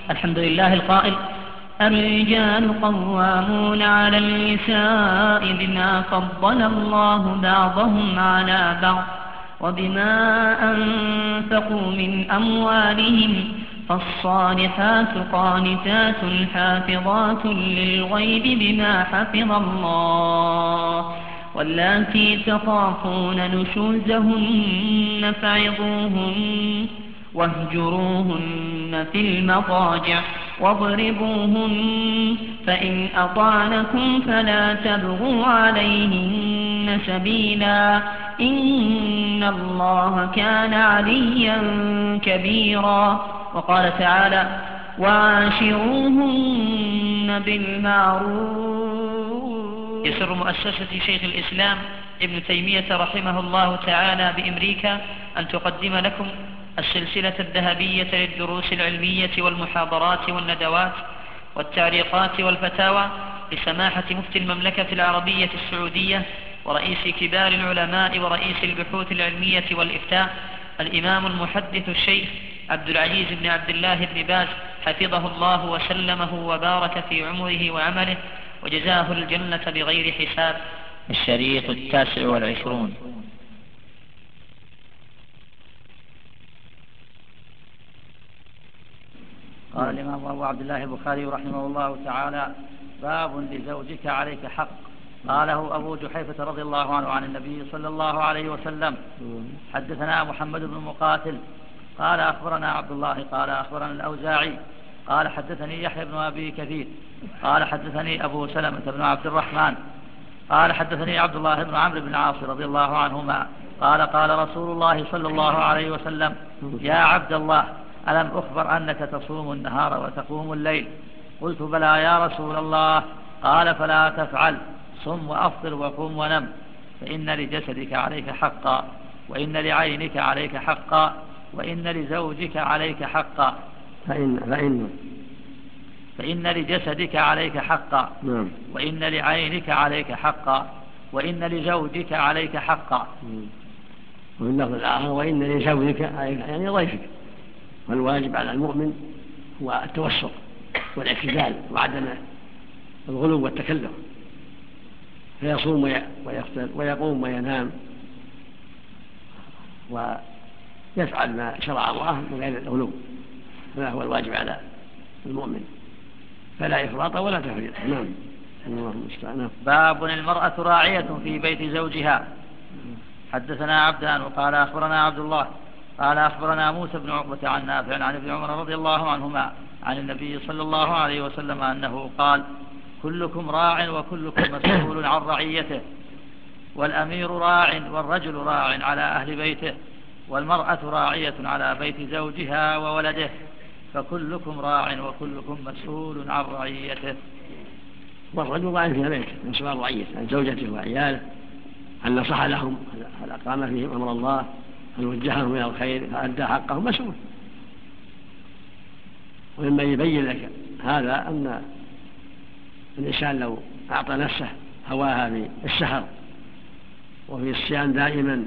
الحمد لله القائل: الرجال قوامون على النساء بما فضل الله بعضهم على بعض وبما أنفقوا من أموالهم، فالصالحات قانتات حافظات للغيب بما حفظ الله، واللاتي تخافون نشوزهن فعظوهن واهجروهن في المضاجع واضربوهن، فإن أطعنكم فلا تبغوا عليهن سبيلا، إن الله كان عليا كبيرا. وقال تعالى: وعاشروهن بالمعروف. يسر مؤسسة شيخ الإسلام ابن تيمية رحمه الله تعالى بأمريكا أن تقدم لكم السلسلة الذهبية للدروس العلمية والمحاضرات والندوات والتعليقات والفتاوى لسماحة مفتي المملكة العربية السعودية ورئيس كبار العلماء ورئيس البحوث العلمية والإفتاء الإمام المحدث الشيخ عبد العزيز بن عبد الله بن باز، حفظه الله وسلمه وبارك في عمره وعمله وجزاه الجنة بغير حساب. الشريط 29. قال الإمام أبو عبد الله البخاري رحمه الله تعالى: باب لزوجك عليك حق. قاله أبو جحيفة رضي الله عنه عن النبي صلى الله عليه وسلم. حدثنا محمد بن مقاتل قال أخبرنا عبد الله قال أخبرنا الأوزاعي قال حدثني يحيى بن أبي كثير قال حدثني أبو سلمة بن عبد الرحمن قال حدثني عبد الله بن عمرو بن العاص رضي الله عنهما قال قال رسول الله صلى الله عليه وسلم: يا عبد الله، ألم أخبر أنك تصوم النهار وتقوم الليل؟ قلت: بلى يا رسول الله. قال: فلا تفعل، صم وأفطر وقم ونم، فإن لجسدك عليك حقا، وإن لعينك عليك حقا، وإن لزوجك عليك حقا، فإن لجسدك عليك حقا، وإن لعينك عليك حقا، وإن لزوجك عليك حقا. وفي اللفظ الآخر: وإن لزوجك عليك، يعني ضيفك. والواجب على المؤمن هو التوسط والاعتدال وعدم الغلو والتكلف، فيصوم ويفطر ويقوم وينام ويفعل ما شرع الله من غير الغلو، هذا هو الواجب على المؤمن، فلا إفراط ولا تفريط. نعم. الله المستعان. باب المرأة راعية في بيت زوجها. حدثنا عبدان وقال أخبرنا عبد الله قال أخبرنا موسى بن عقبة عن نافع عن ابن عمر رضي الله عنهما عن النبي صلى الله عليه وسلم أنه قال: كلكم راع وكلكم مسؤول عن رعيته، والأمير راع والرجل راع على أهل بيته، والمرأة راعية على بيت زوجها وولده، فكلكم راع وكلكم مسؤول عن رعيته. والرجل راع في بيته مسؤول عن رعيته، عن زوجته وعياله، هل نصح لهم، هل أقام فيهم أمر الله، هل وجههم إلى الخير، فأدى حقهم، مسؤول. ومما يبين لك هذا أن الإنسان لو أعطى نفسه هواها في السهر وفي الصيام دائما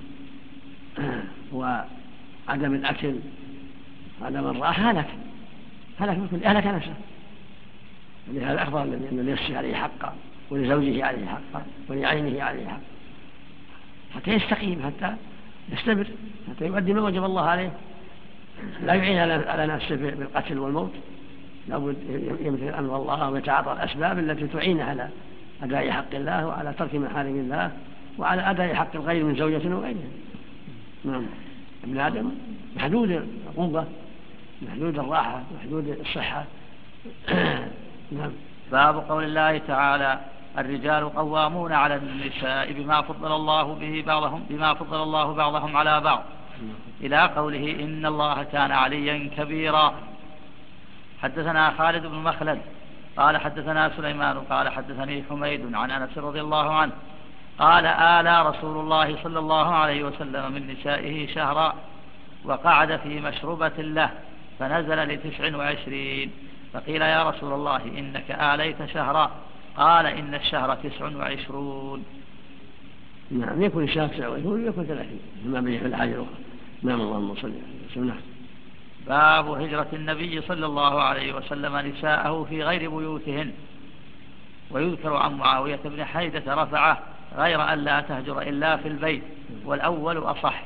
وعدم الأكل عدم الراحة هلك بكل أهلك نفسه. ولهذا أخبر النبي أن لنفسه عليه حقا، ولزوجه عليه حقا، ولعينه عليه حقا، حتى يستقيم، حتى يستمر، حتى يؤدي ما وجب الله عليه، لا يعين على نفسه بالقتل والموت، لابد يمتثل أمر الله ويتعاطى الأسباب التي تعين على أداء حق الله وعلى ترك محارم الله وعلى أداء حق الغير من زوجة وغيرها. نعم. ابن آدم محدود القوة، محدود الراحة، محدود الصحة. نعم. باب قول الله تعالى: الرجال قوامون على النساء بما فضل الله بعضهم على بعض، إلى قوله: إن الله كان عليا كبيرا. حدثنا خالد بن مخلد قال حدثنا سليمان قال حدثني حميد عن أنس رضي الله عنه قال: آلى رسول الله صلى الله عليه وسلم من نسائه شهرا، وقعد في مشربة له، فنزل ل29، فقيل: يا رسول الله إنك آليت شهرا. قال: إن الشهر 29. نعم. يكون الشهر 29 ويكون 30 ما بين في الحاجة الأخرى. نعم. اللهم صل على وسلم. باب هجرة النبي صلى الله عليه وسلم نساءه في غير بيوتهن. ويذكر عن معاوية بن حيدة رفعه غير أن لا تهجر إلا في البيت، والأول أصح.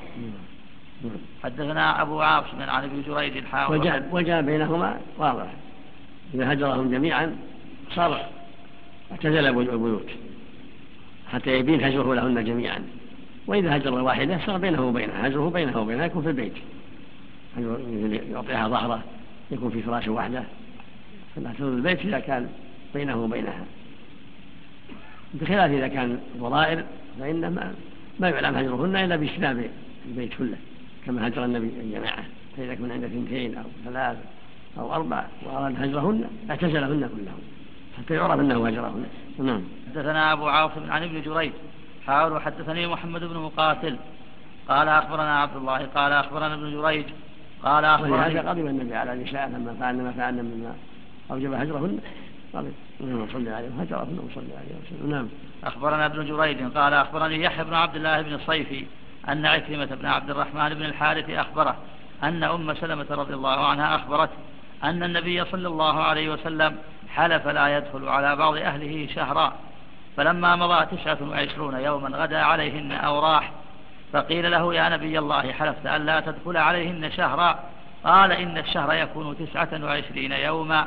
حدثنا أبو عاصم عن ابن جريج وجاء بينهما واضح، إذا هجرهم جميعا صار اعتزل البيوت حتى يبين هجره لهن جميعا، وإذا هجر واحدة صار بينه وبينها هجره بينه وبينها يكون في البيت، يعطيها ظهره يكون في فراش واحدة، فلا تدخل البيت إذا كان بينه وبينها، بخلاف إذا كان ضرائر فإن ما يعلم هجرهن إلا باجتناب البيت كله كما هجر النبي الجماعة. فإذا كن عند 2 أو 3 أو 4 وأراد هجرهن اعتزلهن كلهم حتى يعرف أنه هجرهن. نعم. حدثنا أبو عاصم عن ابن جريج حاول حدثني محمد بن مقاتل قال أخبرنا عبد الله قال أخبرنا ابن جريج قال أخبرني. هذا قضي النبي على النساء لما فعلنا ما فعلنا مما أوجب هجرهن قضي وصلي عليه هجرهن وصلي عليه وسلم. نعم. أخبرنا ابن جريج قال أخبرني يحيى بن عبد الله بن الصيفي أن عكرمة بن عبد الرحمن بن الحارث أخبره أن أم سلمة رضي الله عنها أخبرت أن النبي صلى الله عليه وسلم حلف لا يدخل على بعض أهله شهرا، فلما مضى 29 يوما غدا عليهن أو راح، فقيل له يا نبي الله حلفت أن لا تدخل عليهن شهرا؟ قال إن الشهر يكون 29 يوما.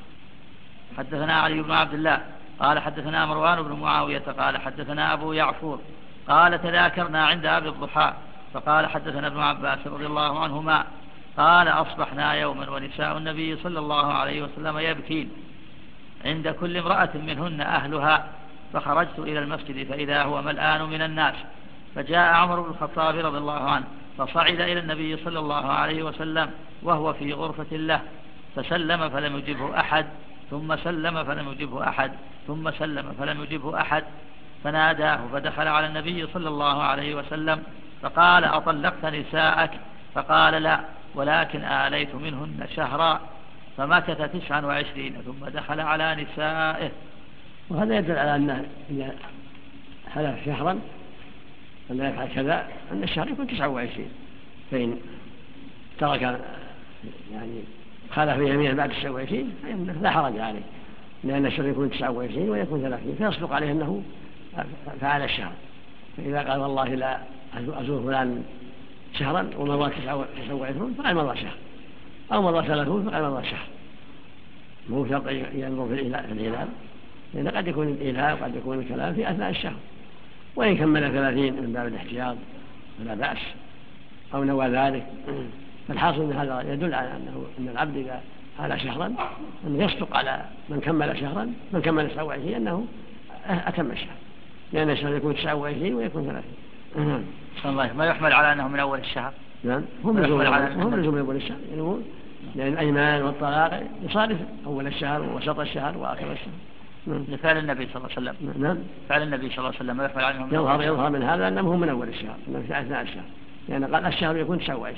حدثنا علي بن عبد الله قال حدثنا مروان بن معاوية قال حدثنا أبو يعفور قال تذاكرنا عند أبي الضحى فقال حدثنا ابن عباس رضي الله عنهما قال أصبحنا يوما ونساء النبي صلى الله عليه وسلم يبكين عند كل امرأة منهن أهلها، فخرجت إلى المسجد فإذا هو ملآن من الناس، فجاء عمر بن الخطاب رضي الله عنه فصعد إلى النبي صلى الله عليه وسلم وهو في غرفة له، فسلم فلم يجبه أحد، ثم سلم فلم يجبه أحد، ثم سلم فلم يجبه أحد، فناداه فدخل على النبي صلى الله عليه وسلم فقال أطلقت نساءك؟ فقال لا، ولكن آليت منهن شهرا، فمكث 29 ثم دخل على نسائه. وهذا يدل على أن إذا حلف شهرا فلا يفعل كذا أن الشهر يكون 29، فإن ترك يعني خالف يمينه بعد 29 فإنه لا حرج عليه، لأن الشهر يكون 29 ويكون 30 فيصدق عليه أنه فعل الشهر. فإذا قال والله لا أزور فلان شهرا ومضى 29 فقال مضى شهر، أو مضى 30 فقال مضى شهر، مو شرط ينظر في الهلال، لأن قد يكون الإيلاء وقد يكون الكلام في أثناء الشهر، وإن كمل 30 من باب الاحتياط فلا بأس أو نوى ذلك. فالحاصل أن هذا يدل على أن العبد إذا حال شهرا أنه يصدق على من كمل شهرا، من كمل 29 أنه أتم الشهر، لأن الشهر يكون 29 ويكون 30. الله ما يحمل على أنه من أول الشهر. نعم، هم لزوم من أول الشهر، يعني لأن الأيمان والطلاق يصادف أول الشهر ووسط الشهر وآخر الشهر. لفعل النبي صلى الله عليه وسلم. نعم، فعل النبي صلى الله عليه وسلم ما يحمل عليهم يظهر من هذا أنه من أول الشهر، أنه في أثناء الشهر، لأن قال الشهر يكون 29.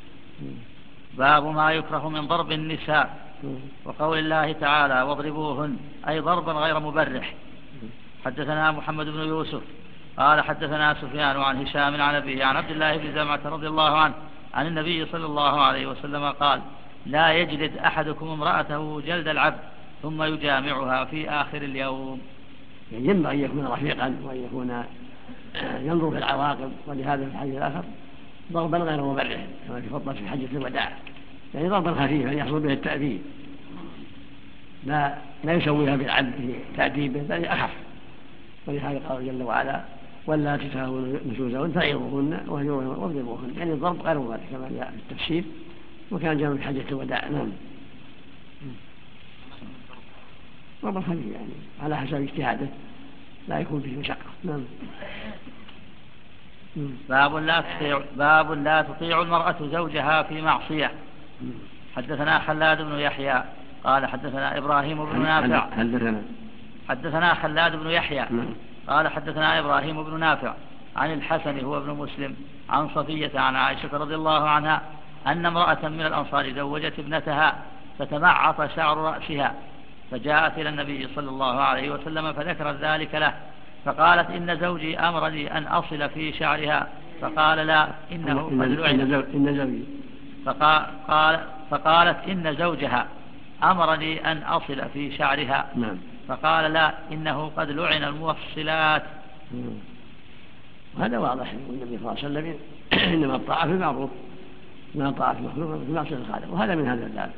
باب ما يكره من ضرب النساء وقول الله تعالى واضربوهن، أي ضربا غير مبرح. حدثنا محمد بن يوسف قال حدثنا سفيان عن هشام عن أبيه عن عبد الله بن زمعة رضي الله عنه عن النبي صلى الله عليه وسلم قال لا يجلد أحدكم امرأته جلد العبد ثم يجامعها في آخر اليوم. يعني ينبغي أن يكون رفيقا وأن يكون ينظر في العواقب، ولهذا في الحديث الآخر ضربا غير مبرح كما في خطبة في حجة الوداع، يعني ضربا خفيفا يحصل به التأديب، لا يسويها بالعبد في تأديبه بل أخف. ولهذا قال جل وعلا واللاتي تخافون نشوزهن فعظوهن واهجروهن واضربوهن، يعني الضرب غير مبرح كما جاء في التفسير، وكان جاء في حجة الوداع. نعم، ضرب خفيف يعني على حسب اجتهاده لا يكون فيه مشقة. نعم. باب لا تطيع المرأة زوجها في معصية. حدثنا خلاد بن يحيى قال حدثنا إبراهيم بن نافع حدثنا خلاد بن يحيى قال حدثنا إبراهيم بن نافع عن الحسن هو ابن مسلم عن صفية عن عائشة رضي الله عنها أن امرأة من الأنصار زوجت ابنتها فتمعط شعر رأسها، فجاءت إلى النبي صلى الله عليه وسلم فذكرت ذلك له، فقالت إن زوجي أمرني أن أصل في شعرها، فقال لا إنه قد لعن. فقالت إن زوجها أمرني أن أصل في شعرها. نعم. فقال لا، إنه قد لعن الموصلات. هذا واضح. والنبي صلى الله عليه وسلم إنما الطاعة في المعروف، ما طاعة مخلوق في معصية الخالق، وهذا من هذا الباب.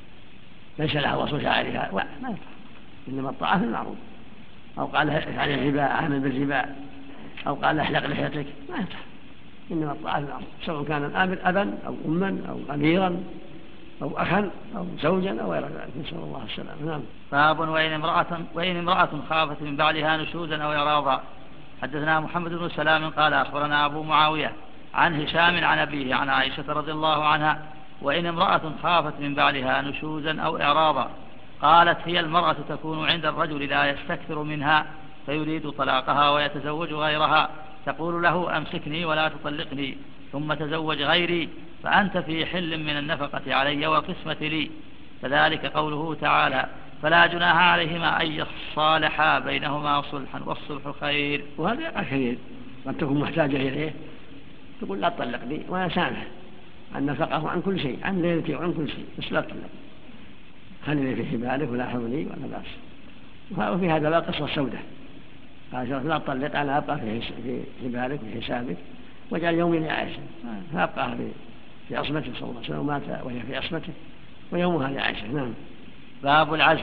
ليس لها وصف شعرها، ما ينفع. إنما الطاعة في المعروف. أو قال افعل الربا، اعمل بالربا، أو قال احلق لحيتك، ما ينفع. إنما الطاعة في المعروف، سواء كان الآمر أبا أو أما أو أميرا أو أخا أو زوجا أو غير ذلك. نسأل الله السلامة. نعم. باب وإن امرأة خافت من بعدها نشوزا أو إعراضا. حدثنا محمد بن سلام قال أخبرنا أبو معاوية عن هشام عن أبيه عن عائشة رضي الله عنها: وإن امرأة خافت من بعدها نشوزا أو إعراضا، قالت: هي المرأة تكون عند الرجل لا يستكثر منها فيريد طلاقها ويتزوج غيرها، تقول له: أمسكني ولا تطلقني، ثم تزوج غيري، فأنت في حل من النفقة علي والقسمة لي. فذلك قوله تعالى: فلا جناح عليهما أن يصالحا بينهما صلحا والصلح خير. وهذا يقع كثير، قد تكون محتاجة إليه تقول: لا تطلقني، وأنا سامح عن نفقه عن كل شيء، عن ليلتي وعن كل شيء، بس لا تطلق، خليني في حبالك ولا حولي ولا بأس. وفي هذا لا قصة سودة، قال: لا تطلق، أنا أبقى في حبالك وفي حسابك، واجعل يومي لعائشة، فأبقى في عصمته صلى الله عليه وسلم، ومات وهي في عصمته ويومها لعائشة. نعم. باب العزل.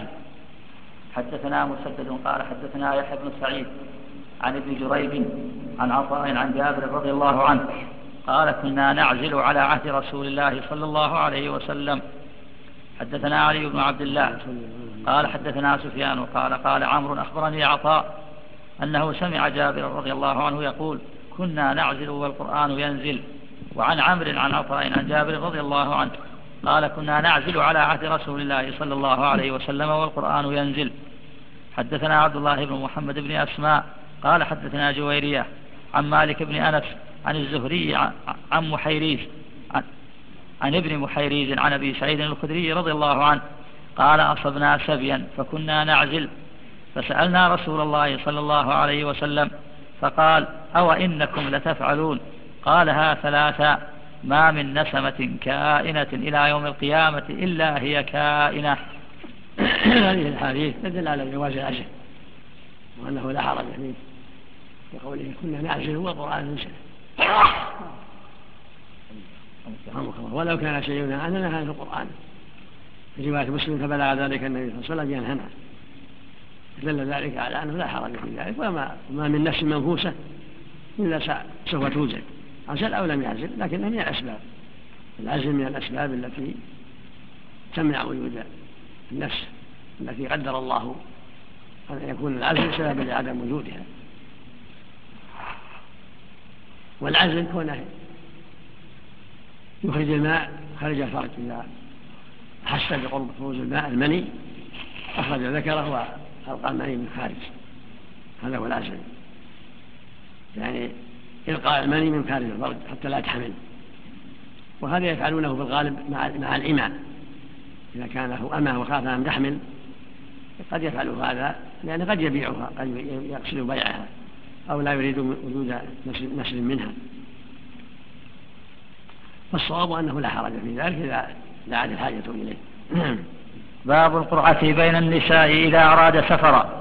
حدثنا مسدد قال حدثنا يحيى بن سعيد عن ابن جريج عن عطاء عن جابر رضي الله عنه قال: كنا نعزل على عهد رسول الله صلى الله عليه وسلم. حدثنا علي بن عبد الله قال حدثنا سفيان قال عمرو أخبرني عطاء أنه سمع جابر رضي الله عنه يقول: كنا نعزل والقرآن ينزل. وعن عمرو عن عطاء عن جابر رضي الله عنه قال: كنا نعزل على عهد رسول الله صلى الله عليه وسلم والقرآن ينزل. حدثنا عبد الله بن محمد بن أسماء قال حدثنا جويرية عن مالك بن أنس عن الزهري عن محيريز عن ابن محيريز عن أبي سعيد الخدري رضي الله عنه قال: أصبنا سبيا فكنا نعزل، فسألنا رسول الله صلى الله عليه وسلم فقال: أو إنكم لتفعلون؟ قالها ثلاثا: ما من نسمة كائنة إلى يوم القيامة إلا هي كائنة. هذه الحديث تدل على جواز العزل، وأنه لا حرج فيه، بقوله: كنا نعزل والقرآن ينزل. ولو كان شيء عننا هذا في القرآن. في رواية مسلم: فبلغ ذلك النبي صلى الله عليه وسلم ينهنا. دل ذلك على أنه لا حرج في ذلك، وما من نفس منفوسة إلا سوف توزن، عزل أو لم يعزل، لكنها من الأسباب. العزل من الأسباب التي تمنع وجود النفس، التي قدر الله أن يكون العزل سببا لعدم وجودها. والعزل كونه يخرج الماء خرج الفرج، إذا حس بقرب خروج الماء المني أخرج ذكره وألقى المني من خارج، هذا هو العزل، يعني إلقاء المني من خارج الفرج حتى لا تحمل. وهذا يفعلونه في الغالب مع الإماء، إذا كان له أمة وخاف أن تحمل قد يفعل هذا، لأنه قد يبيعها، قد يقصد بيعها، أو لا يريد وجود نسل منها. فالصواب أنه لا حرج في ذلك إذا دعت الحاجة إليه. باب القرعة بين النساء إذا أراد سفرا.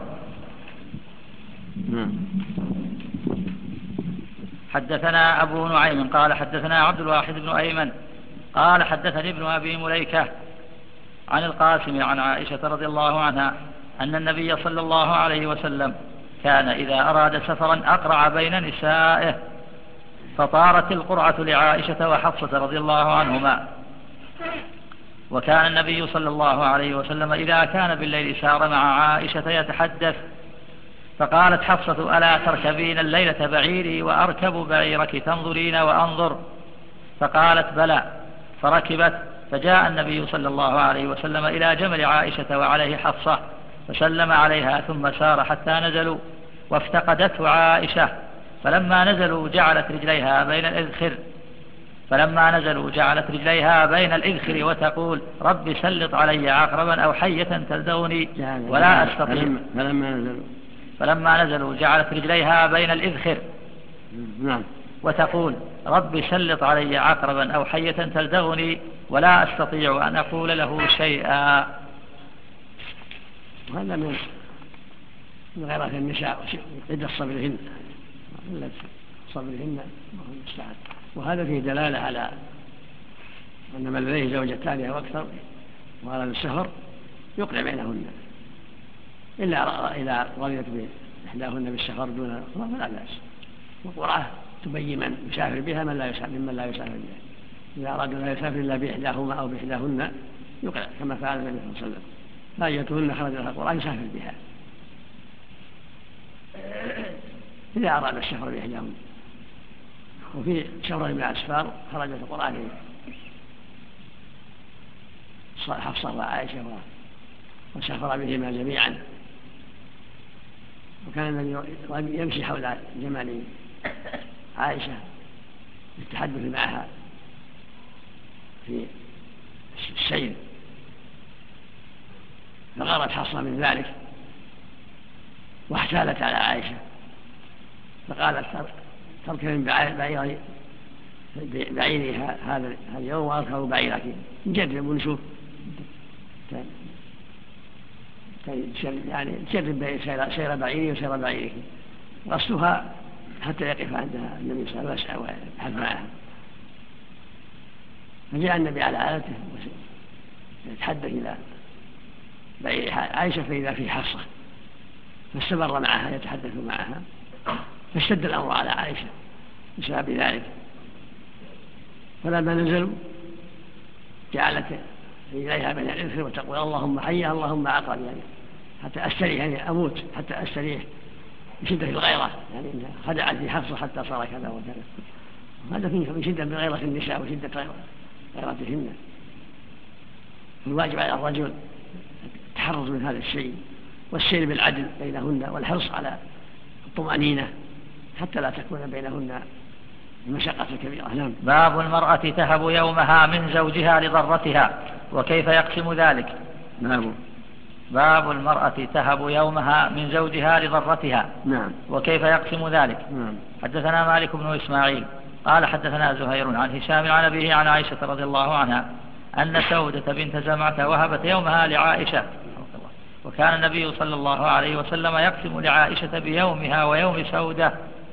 حدثنا أبو نعيم قال حدثنا عبد الواحد بن أيمن قال حدثني ابن أبي مليكة عن القاسم عن عائشة رضي الله عنها أن النبي صلى الله عليه وسلم كان إذا أراد سفرا أقرع بين نسائه، فطارت القرعة لعائشة وحفصة رضي الله عنهما. وكان النبي صلى الله عليه وسلم إذا كان بالليل سار مع عائشة يتحدث، فقالت حفصة: ألا تركبين الليلة بعيري وأركب بعيرك تنظرين وأنظر؟ فقالت: بلى. فركبت، فجاء النبي صلى الله عليه وسلم إلى جمل عائشة وعليه حفصة، فسلم عليها ثم سار حتى نزلوا، وافتقدته عائشة. فلما نزلوا جعلت رجليها بين الإذخر وتقول: رب سلط علي عقربا أو حية تلدغني ولا أستطيع. فلما نزلوا جعلت رجليها بين الإذخر وتقول: رب سلط علي عقربا أو حية تلدغني ولا أستطيع أن أقول له شيئا. وهذا من غيرة النساء قلة صبرهن، قلة صبرهن المستعان. وهذا فيه دلالة على أن من لديه زوجتان أو أكثر وأراد السفر يقنع بينهن، إلا إذا رضيت بإحداهن بالسفر دون الأخرى فلا بأس. والقرعة تبين من يسافر بها ممن لا يسافر بها. إذا أرادوا لا يسافر إلا بإحداهما أو بإحداهن يقنع، كما فعل النبي صلى الله عليه وسلم. فأيتهن خرج لها القرعة يسافر بها إذا أراد السفر بإحداهن. وفي شهر من الأسفار خرجت القرآن حفصة وعائشة وسافر بهما جميعا، وكان النبي يمشي حول جمال عائشة للتحدث معها في السير، فغارت حفصة من ذلك واحتالت على عائشة فقالت تركب بعيري هذا اليوم وأركب بعيرك، نجرب ونشوف يعني تجرب سير بعيري وسير بعيرك. غسلها حتى يقف عندها النبي صلى الله عليه وسلم ويبحث معها، فجاء النبي على عادته يتحدث إلى بعير عائشة فإذا في حفصة، فاستمر معها يتحدث معها، فاشتد الأمر على عائشة بسبب ذلك. فلما نزلوا جعلت إليها من الإنس وتقول اللهم حيا اللهم عقل، يعني حتى أستريح، يعني أموت حتى أستريح بشدة الغيرة، يعني خدعت في حفصة حتى صار كذا وكذا. هذا من شدة بغيرة النساء وشدة غيرتهن. الواجب على الرجل التحرز من هذا الشيء والسير بالعدل بينهن والحرص على الطمأنينة حتى لا تكون بينهن المشقة الكبيرة. نعم. باب المرأة تهب يومها من زوجها لضرتها وكيف يقسم ذلك. نعم. باب المرأة تهب يومها من زوجها لضرتها. نعم. وكيف يقسم ذلك. نعم. حدثنا مالك بن إسماعيل قال حدثنا زهير عن هشام عن أبيه عن عائشة رضي الله عنها أن سودة بنت زمعة وهبت يومها لعائشة، وكان النبي صلى الله عليه وسلم يقسم لعائشة بيومها ويوم سودة.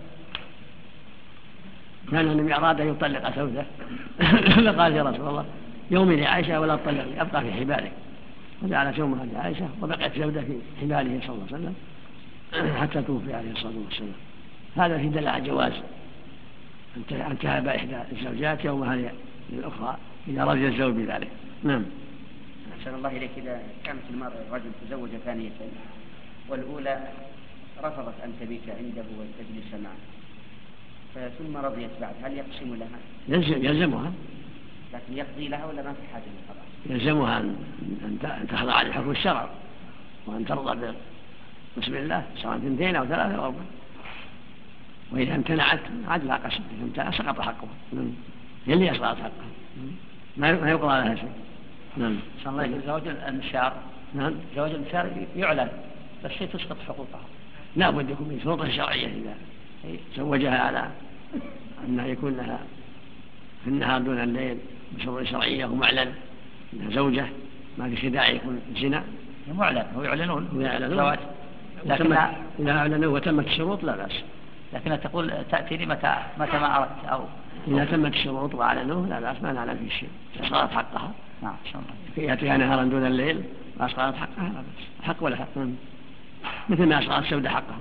كان النبي أراد أن يطلق سودة فقال يا رسول الله يومي لعائشة ولا تطلقني أبقى في حبالك، فجعل يومها لعائشة وبقيت سودة في حباله صلى الله عليه وسلم حتى توفي عليه الصلاة والسلام. هذا في دلالة على جواز أن تهب إحدى الزوجات يومها للأخرى إذا رضي الزوج بذلك. نعم. أحسن الله إليك. إذا كانت الرجل تزوج ثانية والأولى رفضت أن تبيت عنده وتجلس معه ثم رضيت بعد، هل يقسم لها؟ يلزمها، لكن يقضي لها ولا ما في حاجة للقضاء؟ يلزمها أن تخضع لحكم الشرع وأن ترضى بسم الله سواء 2 أو 3 أو 4. وإذا امتنعت عاد لا قسم، إذا امتنع سقط حقه. هي اللي أسقطت حقه، ما يقضى لها شيء. نعم. صلى الله عليه وسلم. زوج الانشار. نعم. زوج الانشار يعلن بس هي تسقط حقوقها. لا بد يكون من شروط شرعية إذا زوجها على أن يكون لها في النهار دون الليل بشروط شرعية ومعلن أنها زوجة، ما في خداع يكون زنا. معلن هو يعلنون زواج، لكن إذا أعلنوا وتمت الشروط لا بأس. لكن تقول تأتيني متى ما أردت أو إذا تمت الشروط وأعلنوه لا بأس، ما نعلم فيه شيء، أسقطت حقها. نعم. إن شاء الله. في يأتيها نهارا دون الليل وأسقطت حقها لا بأس، حق ولا حق. مثل ما أسقطت سودة حقها.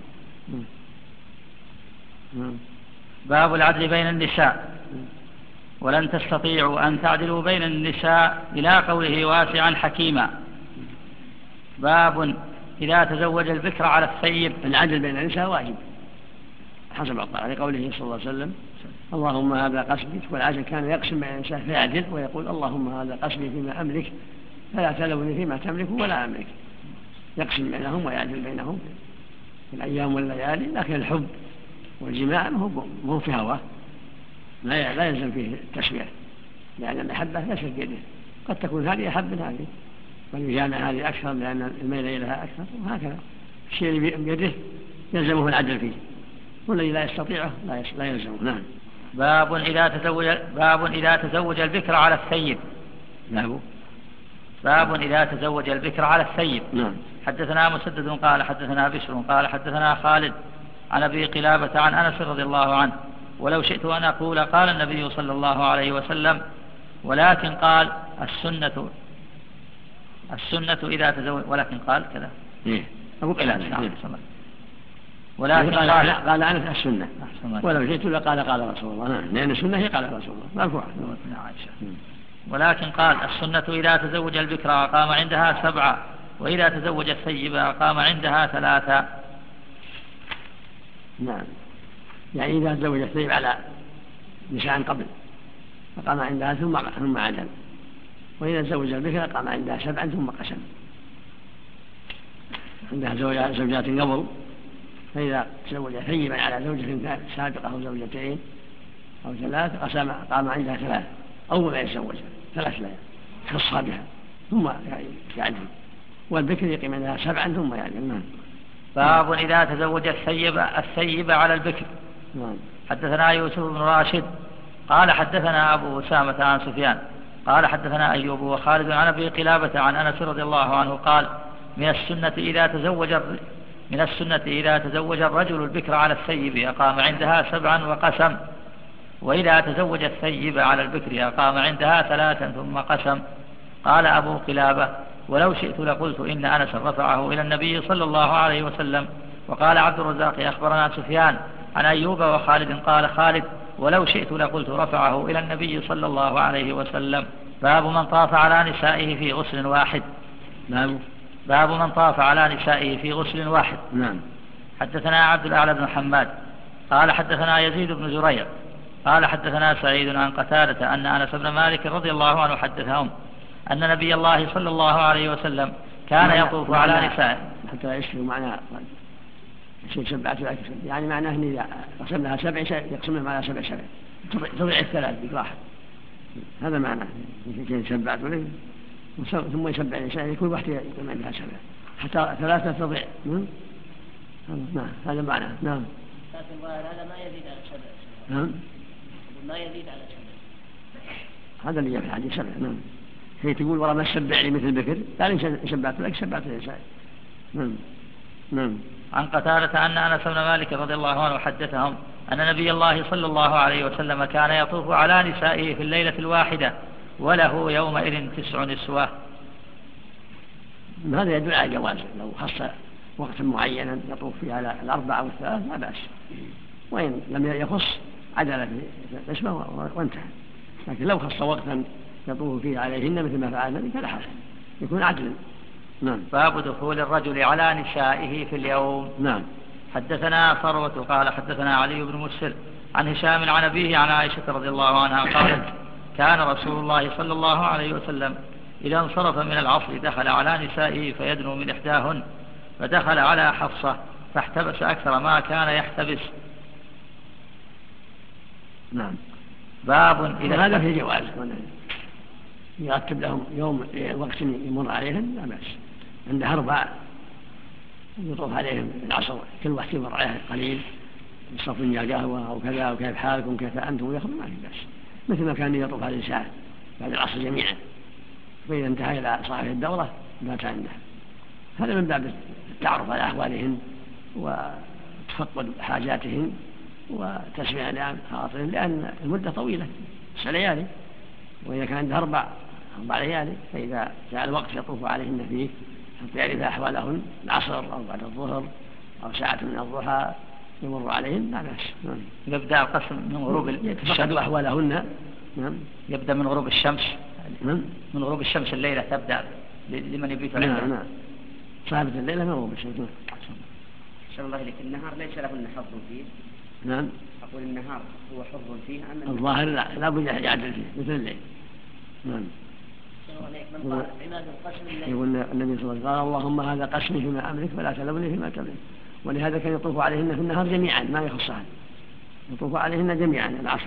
باب العدل بين النساء. ولن تستطيعوا أن تعدلوا بين النساء إلى قوله واسعا حكيما. باب إذا تزوج البكر على الثيب. العدل بين النساء واجب حسب قوله صلى الله عليه وسلم اللهم هذا قسمي، والعدل كان يقسم بين النساء فيعدل ويقول اللهم هذا قسمي فيما أملك فلا تلوني فيما تملك ولا أملك، يقسم بينهم ويعدل بينهم في الأيام والليالي. لكن الحب والجماع ما هو في هواه، لا يلزم فيه التسوية، لأن المحبة ليست بيده، قد تكون هذه أحب من هذه والمجامع هذه أكثر لأن الميل إليها أكثر، وهكذا الشيء اللي بيده يلزمه العدل فيه، والذي لا يستطيعه لا يلزمه. نعم. باب إذا تزوج البكر على الثيب. باب إذا تزوج البكر على الثيب. نعم. حدثنا مسدد قال حدثنا بشر قال حدثنا خالد عن أبي قلابة عن أنس رضي الله عنه ولو شئت أن أقول قال النبي صلى الله عليه وسلم ولكن قال السنة إذا تزوج ولكن قال كذا أبو قلابة ولكن قال أنس السنة ولو شئت لقال قال رسول الله. نعم. لأن السنة هي قال رسول الله مرفوعة. ولكن قال السنة إذا تزوج البكر أقام عندها 7 وإذا تزوج الثيب أقام عندها 3. نعم. يعني إذا تزوج الثيب على نساء قبل أقام عندها ثم عدل، وإذا تزوج البكر أقام عندها 7 ثم قسم. عندها زوجات قبل، فإذا تزوج ثيبا على زوجة سابقة أو زوجتين أو 3 قام عندها 3 أول ما يتزوج 3 ليال خصها بها ثم يعدل، والبكر يقيم عندها 7 ثم يعدل. باب إذا تزوج الثيب على البكر. حدثنا يوسف بن راشد قال حدثنا أبو أسامة عن سفيان قال حدثنا أيوب وخالد عن أبي قلابة عن أنس رضي الله عنه قال من السنة إذا تزوج الرجل البكر على الثيب أقام عندها 7 وقسم، وإذا تزوج الثيب على البكر أقام عندها 3 ثم قسم. قال أبو قلابة ولو شئت لقلت إن أنس رفعه إلى النبي صلى الله عليه وسلم. وقال عبد الرزاق أخبرنا سفيان عن أيوب وخالد قال خالد ولو شئت لقلت رفعه إلى النبي صلى الله عليه وسلم. باب من طاف على نسائه في غسل واحد. باب من طاف على نسائه في غسل واحد. نعم. حدثنا عبد الأعلى بن محمد قال حدثنا يزيد بن زريع قال حدثنا سعيد عن قتادة أن أنس بن مالك رضي الله عنه حدثهم أن نبي الله صلى الله عليه وسلم كان يطوف على نسائه. حتى يشفي معنى شيء 7 يعني معناه أن إذا قسم لها 7 يقسمها على 7 تضيع 3 بواحد، هذا معناه يمكن 7 ثم يسبع الإنسان يكون واحد يقوم عندها 7 حتى 3 تضيع. نعم هذا معناه. نعم. لكن هذا ما يزيد على 7. نعم. ما يزيد على 7. هذا اللي في الحديث 7. نعم. هي تقول ورا ما تسبع لي مثل البكر قال سبعت لك سبعت الإنسان. نعم. عن قتادة أن أنس بن مالك رضي الله عنه حدثهم أن نبي الله صلى الله عليه وسلم كان يطوف على نسائه في الليلة الواحدة وله يومئذ 9 نسوة. هذا يدل على جواز لو خص وقتا معينا يطوف فيه على 4 أو 3 لا بأس، وإن لم يخص عدل في النسبة وانتهى. لكن لو خص وقتا يطوف فيه عليهن مثل ما فعل النبي فلا حرج يكون عدلا. نعم. باب دخول الرجل على نسائه في اليوم. نعم. حدثنا ثروة قال حدثنا علي بن مسهر عن هشام عن أبيه عن عائشة رضي الله عنها قالت كان رسول الله صلى الله عليه وسلم إذا انصرف من العصر دخل على نسائه فيدنو من إحداهن، فدخل على حفصة فاحتبس أكثر ما كان يحتبس. نعم. باب إذا هذا في جواز يرتب لهم يوم وقت يمر عليهم لا بأس. عنده 4 يطوف عليهم العصر كل واحد يمر عليه قليل يصف لنا قهوة أو كذا وكيف حالكم كيف أنتم يخرج ما في بأس، مثل ما كان يطوف عليه ساعة بعد العصر جميعا، فإذا انتهى إلى صاحب الدورة بات عنده. هذا من باب التعرف على أحوالهن وتفقد حاجاتهن وتسميع لهم خاطرهم، لأن المدة طويلة 9 ليالي، وإذا كان عنده 4 ليالي فإذا جاء الوقت يطوف عليهن فيه حتى يعرف أحوالهن العصر أو بعد الظهر أو ساعة من الضحى يمر عليهن لا بأس. يبدأ القسم من غروب يتفقد أحوالهن. نعم. يبدأ من غروب الشمس. من غروب الشمس الليلة تبدأ لمن يبيت عنده. نعم. صاحبة الليلة من غروب الشمس. شاء الله لك النهار ليس لهن حظ فيه. نعم. أقول النهار هو حظ فيه أم الظاهر لا بد يعدل فيه مثل الليل. نعم. يقول النبي صلى الله عليه وسلم قال اللهم هذا قسمي فيما أملك فلا تلوني فيما تملك، ولهذا كان يطوف عليهن في النهار جميعا ما يخصها، يطوف عليهن جميعا العصر،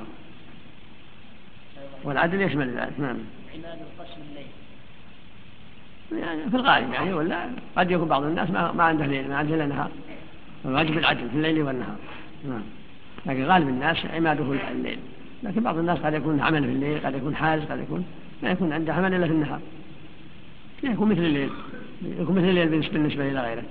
والعدل يشمل ذلك. نعم. عماد القسم الليل يعني في الغالب يعني، ولا قد يكون بعض الناس ما عنده ليل ما عنده نهار، الواجب العدل في الليل والنهار. نعم. لكن غالب الناس عماده الليل، لكن بعض الناس قد يكون عمل في الليل، قد يكون حارس، قد يكون لا يكون عنده عمل إلا في النهار، يكون مثل الليل، يكون مثل الليل بالنسبة إلى غيره.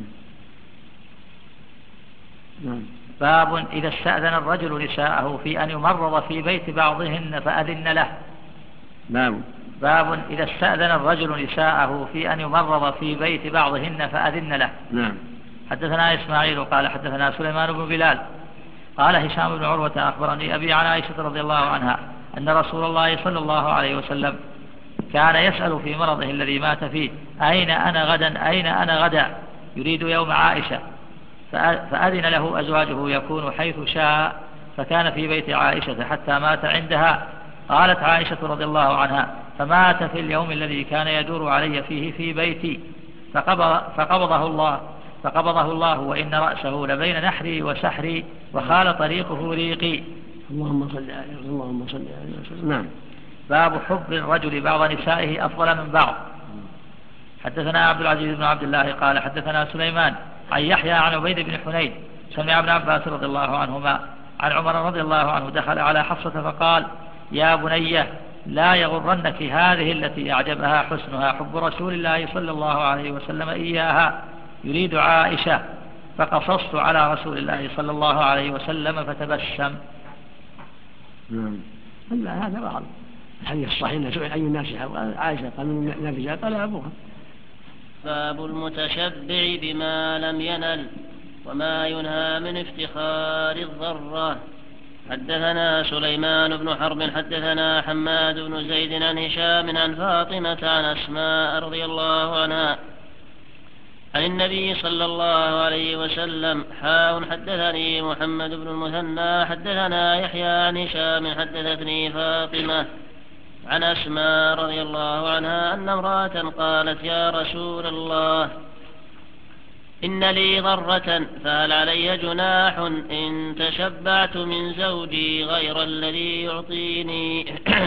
نعم. باب إذا استأذن الرجل نساءه في أن يمرض في بيت بعضهن فأذن له. باب إذا استأذن الرجل نساءه في أن يمرض في بيت بعضهن فأذن له. نعم. حدثنا إسماعيل قال حدثنا سليمان بن بلال قال هشام بن عروة أخبرني أبي عن عائشة رضي الله عنها أن رسول الله صلى الله عليه وسلم كان يسأل في مرضه الذي مات فيه أين أنا غدا يريد يوم عائشة، فأذن له أزواجه يكون حيث شاء، فكان في بيت عائشة حتى مات عندها. قالت عائشة رضي الله عنها فمات في اليوم الذي كان يدور علي فيه في بيتي، فقبضه الله وإن رأسه لبين نحري وسحري وخال طريقه ريقي. اللهم صل عليه وسلم. نعم. باب حب الرجل بعض نسائه أفضل من بعض. حدثنا عبد العزيز بن عبد الله قال حدثنا سليمان عن يحيى عن عبيد بن حنين سمع ابن عباس رضي الله عنهما عن عمر رضي الله عنه دخل على حفصة فقال يا بنية لا يغرنك هذه التي أعجبها حسنها حب رسول الله صلى الله عليه وسلم إياها، يريد عائشة، فقصصت على رسول الله صلى الله عليه وسلم فتبسم. هذا بعض الحديث الصحيح أنه سئل أي الناس عائشة، قال من النبي قال أبوها. باب المتشبع بما لم ينل وما ينهى من افتخار الضرة. حدثنا سليمان بن حرب حدثنا حماد بن زيد عن هشام عن فاطمة عن أسماء رضي الله عنها عن النبي صلى الله عليه وسلم حدثني محمد بن المثنى حدثنا يحيى عن هشام حدثتني فاطمة عن أسماء رضي الله عنها أن امرأة قالت يا رسول الله إن لي ضرة فهل علي جناح إن تشبعت من زوجي غير الذي يعطيني؟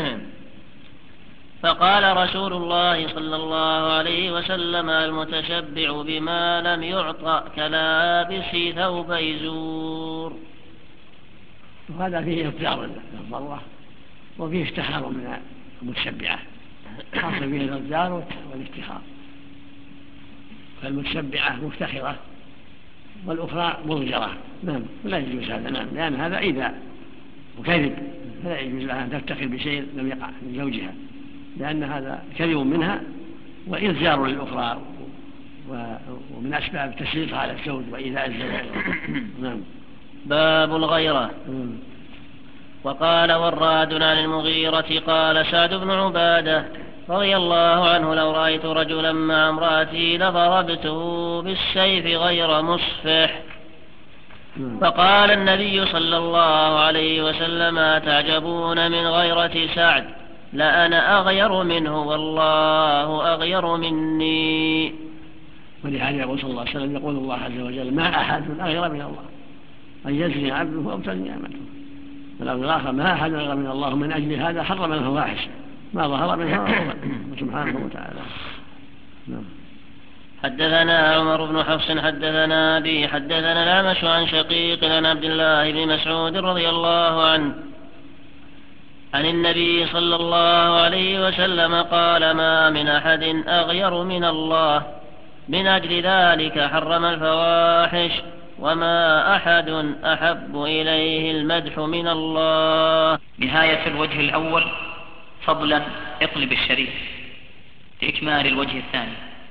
فقال رسول الله صلى الله عليه وسلم المتشبع بما لم يعط كلابس ثوبي زور. وهذا فيه إفجار للضرة وفيه استخار من المتشبعة، خاصة فيه الإفجار والافتخار. فالمتشبعة مفتخرة والأخرى مضجرة. نعم، لا يجوز هذا. نعم، لأن هذا إيذاء وكذب، فلا يجوز لها أن تفتخر بشيء لم يقع من زوجها، لأن هذا كذب منها وإزجار للأخرى ومن أسباب تسليطها على الزوج وإيذاء الزوج. نعم. باب الغيرة. وقال وراد عن المغيرة قال سعد بن عبادة رضي الله عنه لو رأيت رجلا مع امرأتي لضربته بالسيف غير مصفح. فقال النبي صلى الله عليه وسلم تعجبون من غيرة سعد، لأنا أغير منه والله أغير مني. ولهذا يقول صلى الله عليه وسلم يقول الله عز وجل ما أحد أغير من الله أن يزني عبده أو تزني أمته. والأمر الآخر ما أحد أغير من الله، من أجل هذا حرم الفواحش ما ظهر منها سبحانه وتعالى. حدثنا عمر بن حفص حدثنا أبي حدثنا الأعمش عن شقيق عن عبد الله بن مسعود رضي الله عنه عن النبي صلى الله عليه وسلم قال ما من أحد أغير من الله، من أجل ذلك حرم الفواحش، وما أحد أحب إليه المدح من الله. نهاية الوجه الأول. فضلا اقلب الشريف لإكمال الوجه الثاني.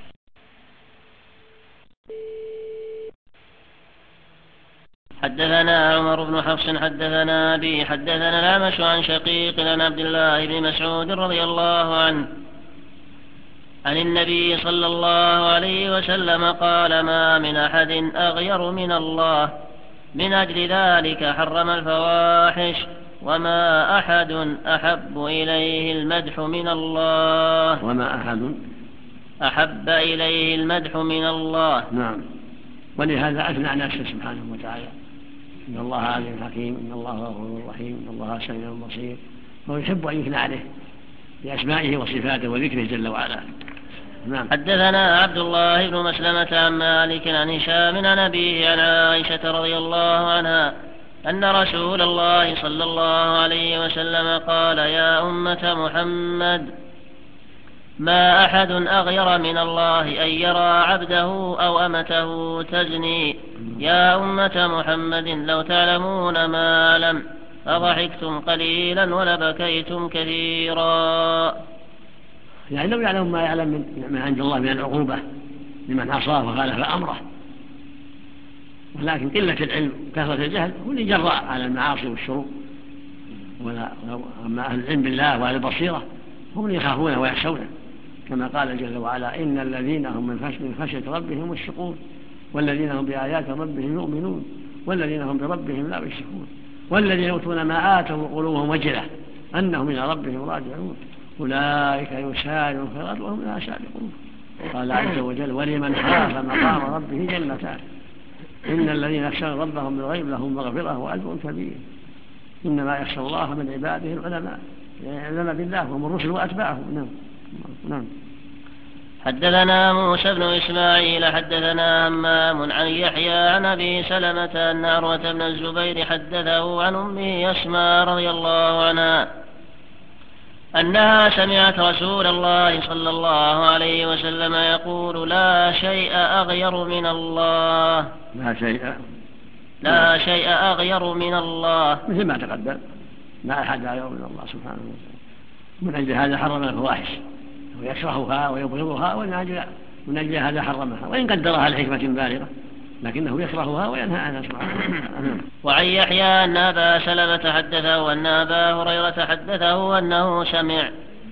حدثنا عمر بن حفص حدثنا أبي حدثنا الأعمش عن شقيق عن عبد الله بن مسعود رضي الله عنه عن النبي صلى الله عليه وسلم قال ما من أحد أغير من الله، من أجل ذلك حرم الفواحش، وما أحد أحب إليه المدح من الله. وما أحد أحب إليه المدح من الله. نعم. ولهذا أثنى على نفسه سبحانه وتعالى إن الله عليم حكيم، إن الله غفور رحيم، إن الله سميع بصير، وهو يحب أن يثنى عليه بأسمائه وصفاته وذكره جل وعلا. نعم. حدثنا عبد الله بن مسلمة عن مالك عن هشام عن أبيه عن عائشة رضي الله عنها أن رسول الله صلى الله عليه وسلم قال يا أمة محمد ما أحد أغير من الله أن يرى عبده أو أمته تزني. يا أمة محمد لو تعلمون ما أعلم فضحكتم قليلا ولبكيتم كثيرا. يعني لو يعلم ما يعلم ما عند الله من العقوبة لمن عصاه وخالف أمره، ولكن قلة العلم وكثرة الجهل هو اللي جراء على المعاصي والشرور. أما أهل العلم بالله وأهل البصيرة هم اللي يخافون ويخشونه، كما قال جل وعلا إن الذين هم من خشية ربهم مشفقون والذين هم بآيات ربهم يؤمنون والذين هم بربهم لا يشركون والذين يؤتون ما آتوا وقلوبهم وجلة أنهم إلى ربهم راجعون أولئك يسارعون في الخيرات وهم لا سابقون. قال عز وجل ولمن خاف مقام ربه جنتان إن الذين يخشون ربهم بالغيب لهم مغفرة وأجر كبير إنما يخشى الله من عباده العلماء، العلماء بالله وهم الرسل وأتباعهم. نعم. حدثنا موسى بن إسماعيل حدثنا همام عن يحيى عن أبي سلمة أن عروة بن الزبير حدثه عن أمه أسماء رضي الله عنها أنها سمعت رسول الله صلى الله عليه وسلم يقول لا شيء أغير من الله. لا شيء أغير من الله، مثل ما تقدم لا أحد أغير من الله سبحانه وتعالى. من أجل هذا حرم الفواحش ويكرهها ويبغضها، من أجل هذا حرمها وإن قدرها لحكمة بالغة لكنه يكرهها وينهى عنها سبحانه وتعالى. وعن يحيى أن أبا سلمة حدثه أن أبا هريرة حدثه أنه سمع.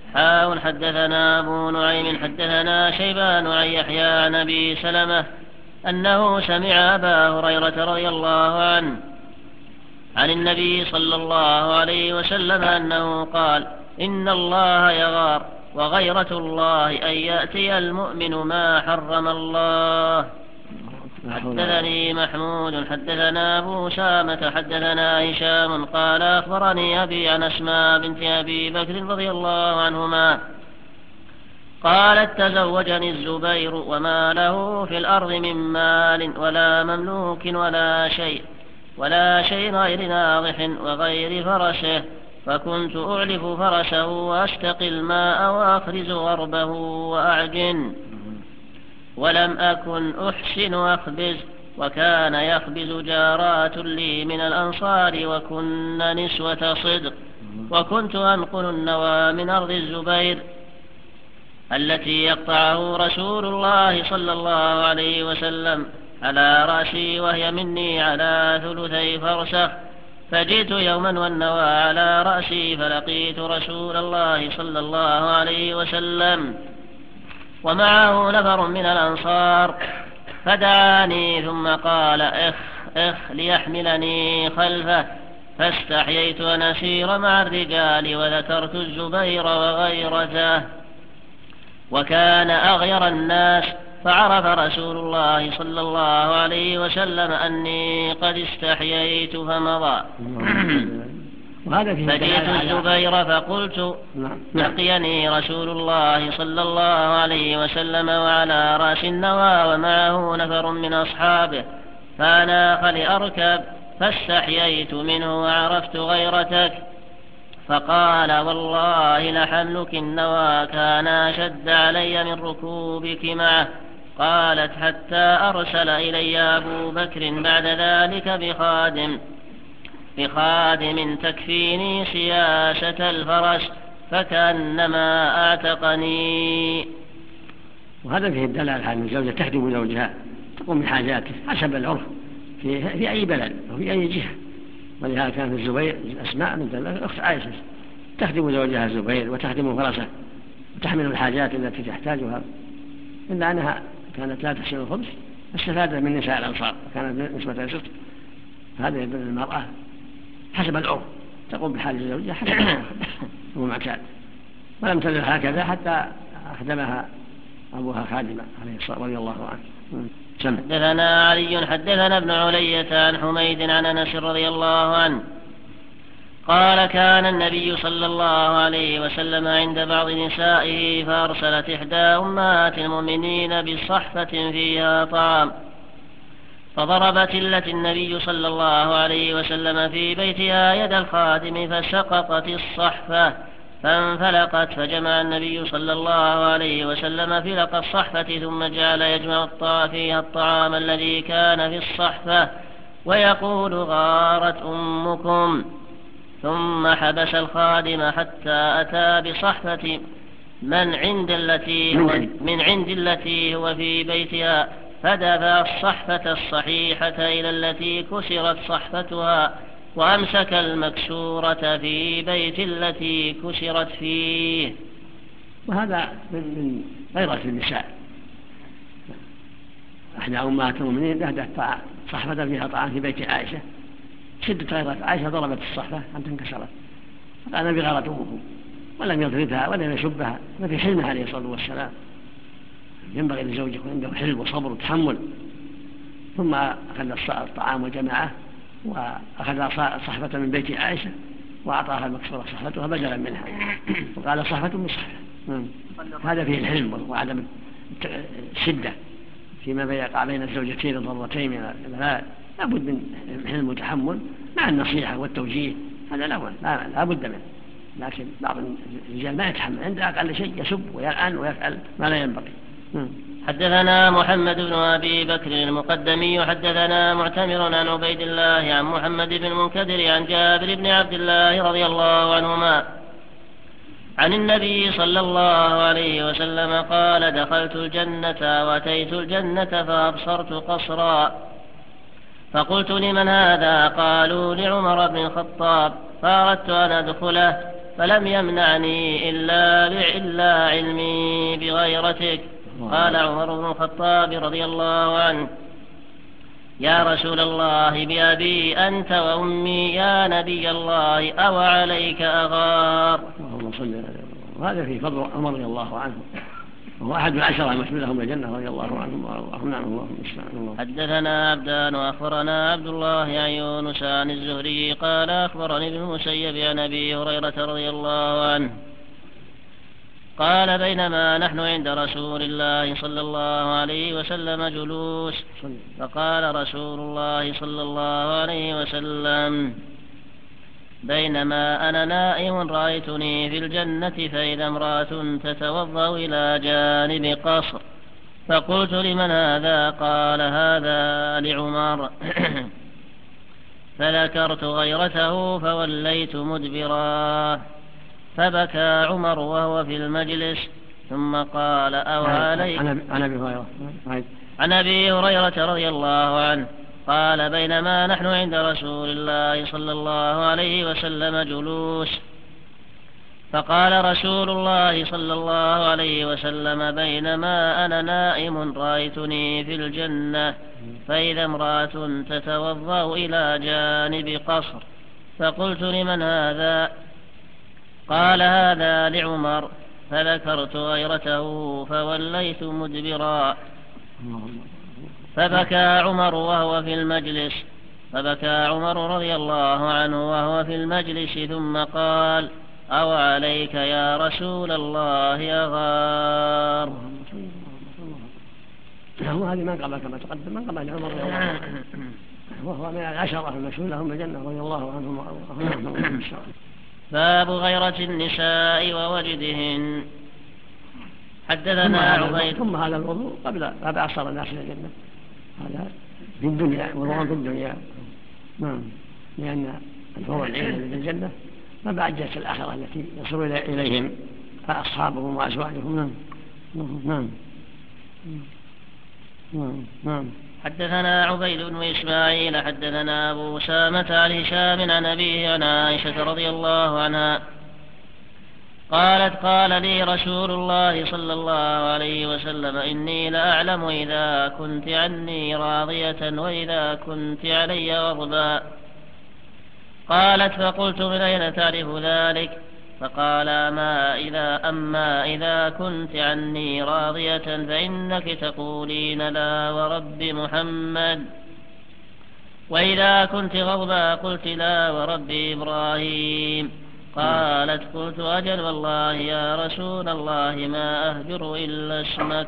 حدثنا أبو نعيم حدثنا شيبان عن يحيى عن أبي سلمة أنه سمع أبا هريرة رضي الله عنه عن النبي صلى الله عليه وسلم أنه قال إن الله يغار وغيرة الله أن يأتي المؤمن ما حرم الله. حدثني محمود حدثنا أبو سامة حدثنا هشام قال أخبرني أبي عن أسماء بنت أبي بكر رضي الله عنهما قالت تزوجني الزبير وما له في الأرض من مال ولا مملوك ولا شيء غير ناضح وغير فرسه، فكنت أعلف فرسه وأستقي الماء وأخرز غربه وأعجن، ولم أكن أحسن أخبز، وكان يخبز جارات لي من الأنصار وكن نسوة صدق، وكنت أنقل النوى من أرض الزبير التي يقطعه رسول الله صلى الله عليه وسلم على رأسي وهي مني على ثلثي فرسخ، فجئت يوما والنوى على رأسي فلقيت رسول الله صلى الله عليه وسلم ومعه نفر من الأنصار فدعاني ثم قال اخ ليحملني خلفه، فاستحييت أن أسير مع الرجال وذكرت الزبير وغيرته، وكان أغير الناس، فعرف رسول الله صلى الله عليه وسلم أني قد استحييت فمضى. فجئت الزبير فقلت لقيني رسول الله صلى الله عليه وسلم وعلى رأس النوى ومعه نفر من أصحابه، فأناخ لأركب، فاستحييت منه وعرفت غيرتك، فقال والله لحملك النوى كان أشد علي من ركوبك معه. قالت حتى أرسل إلي أبو بكر بعد ذلك بخادم تكفيني سياسة الفرس فكأنما أعتقني. وهذا فيه الدلالة على أن الزوجة تخدم زوجها، تقوم بحاجاته حسب العرف في أي بلد وفي أي جهة. ولهذا كان الزبير أسماء من أخت عائشة تخدم زوجها الزبير وتخدم فرسه وتحمل الحاجات التي تحتاجها، إلا أنها كانت لا تحسن الخبز استفادت من نساء الأنصار وكانت نسبة صدق. هذا يدل المرأة حسب العرف تقوم بحاجة زوجها حسب المعتاد، ولم تزل هكذا حتى أخدمها أبوها خادمة عليه الصلاة رضي الله عنه. حدثنا علي حدثنا ابن علية عن حميد عن أنس رضي الله عنه قال كان النبي صلى الله عليه وسلم عند بعض نسائه فأرسلت إحدى أمهات المؤمنين بصحفة فيها طعام، فضربت التي النبي صلى الله عليه وسلم في بيتها يد الخادم فسقطت الصحفة، فانفلقت، فجمع النبي صلى الله عليه وسلم فلق الصحفة ثم جعل يجمع فيها الطعام الذي كان في الصحفة ويقول غارت أمكم، ثم حبس الخادم حتى أتى بصحفة من عند التي هو في بيتها، فدفع الصحفة الصحيحة إلى التي كسرت صحفتها، وأمسك المكسورة في بيت التي كسرت فيه. وهذا من غيرة النساء. أحد أمهات المؤمنين أهدت صحفة فيها طعام في بيت عائشة، شدة غيرة عائشة ضربت الصحفة حتى انكسرت، فقال النبي غارت أمه، ولم يضربها ولم يشبها، ففي حلمها عليه الصلاة والسلام. ينبغي لزوجك عنده حلم وصبر وتحمل. ثم أخذ الطعام وجمعه وأخذ صحفة من بيت عائشة وأعطاها المكسورة صحفتها بدلا منها، وقال صحفة من صحفة. هذا فيه الحلم وعدم الشدة فيما يقع بين الزوجتين الضرتين من البلاء. لابد من حلم وتحمل مع النصيحة والتوجيه، هذا لا بد منه. لكن بعض الرجال ما يتحمل، عند أقل شيء يسب ويلعن ويفعل ما لا ينبغي. حدثنا محمد بن أبي بكر المقدمي حدثنا معتمر عن عبيد الله عن محمد بن المنكدر عن جابر بن عبد الله رضي الله عنهما عن النبي صلى الله عليه وسلم قال: دخلت الجنة وأتيت الجنة فأبصرت قصرا، فقلت: لمن هذا؟ قالوا: لعمر بن الخطاب. فأردت أن أدخله فلم يمنعني إلا علمي بغيرتك. قال عمر بن الخطاب رضي الله عنه: يا رسول الله، بأبي أنت وأمي يا نبي الله، أو عليك أغار. اللهم صل على محمد. وهذا في فضل عمر رضي الله عنه، وهو أحد العشرة المشهود لهم بالجنة رضي الله عنهم وأرضاهم عنه. اللهم استعان. حدثنا عبدان وأخبرنا عبد الله عن يونس عن الزهري قال: أخبرني ابن المسيب عن أبي هريرة رضي الله عنه قال: بينما نحن عند رسول الله صلى الله عليه وسلم جلوس، فقال رسول الله صلى الله عليه وسلم: بينما أنا نائم رأيتني في الجنة فإذا امرأة تتوضأ إلى جانب قصر، فقلت: لمن هذا؟ قال: هذا لعمر. فذكرت غيرته فوليت مدبرا، فبكى عمر وهو في المجلس، ثم قال: أو عليك. عن أبي هريرة رضي الله عنه قال: بينما نحن عند رسول الله صلى الله عليه وسلم جلوس، فقال رسول الله صلى الله عليه وسلم: بينما أنا نائم رأيتني في الجنة فإذا امرأة تتوضأ إلى جانب قصر، فقلت: لمن هذا؟ قال: هذا لعمر. فذكرت غيرته فوليت مدبرا، فبكى عمر وهو في المجلس، فبكى عمر رضي الله عنه وهو في المجلس، ثم قال: أو عليك يا رسول الله أغار. وهذه من قبل كما تقدم، من قبل عمر رضي الله عنه، وهو من العشرة المشهود لهم بالجنة رضي الله عنهم وأرضاهم. باب غيرة النساء ووجدهن. حدثنا عبيد. ثم هذا الوضوء قبل أكثر الناس إلى الجنة، هذا في الدنيا، وضوء في الدنيا. نعم، لأن الحور العين في الجنة ما بعد جلسة الآخرة التي يصل إليهم أصحابهم وأزواجهم. نعم. نعم. حدثنا عبيد بن إسماعيل حدثنا أبو أسامة عن هشام عن أبيه عن عائشة رضي الله عنها قالت: قال لي رسول الله صلى الله عليه وسلم: إني لأعلم إذا كنت عني راضية وإذا كنت علي غضبا. قالت: فقلت: من أين تعرف ذلك؟ فقال: أما إذا كنت عني راضية فإنك تقولين لا ورب محمد، وإذا كنت غضبا قلت لا ورب إبراهيم. قالت: قلت: أجل والله يا رسول الله ما أهجر إلا اسمك.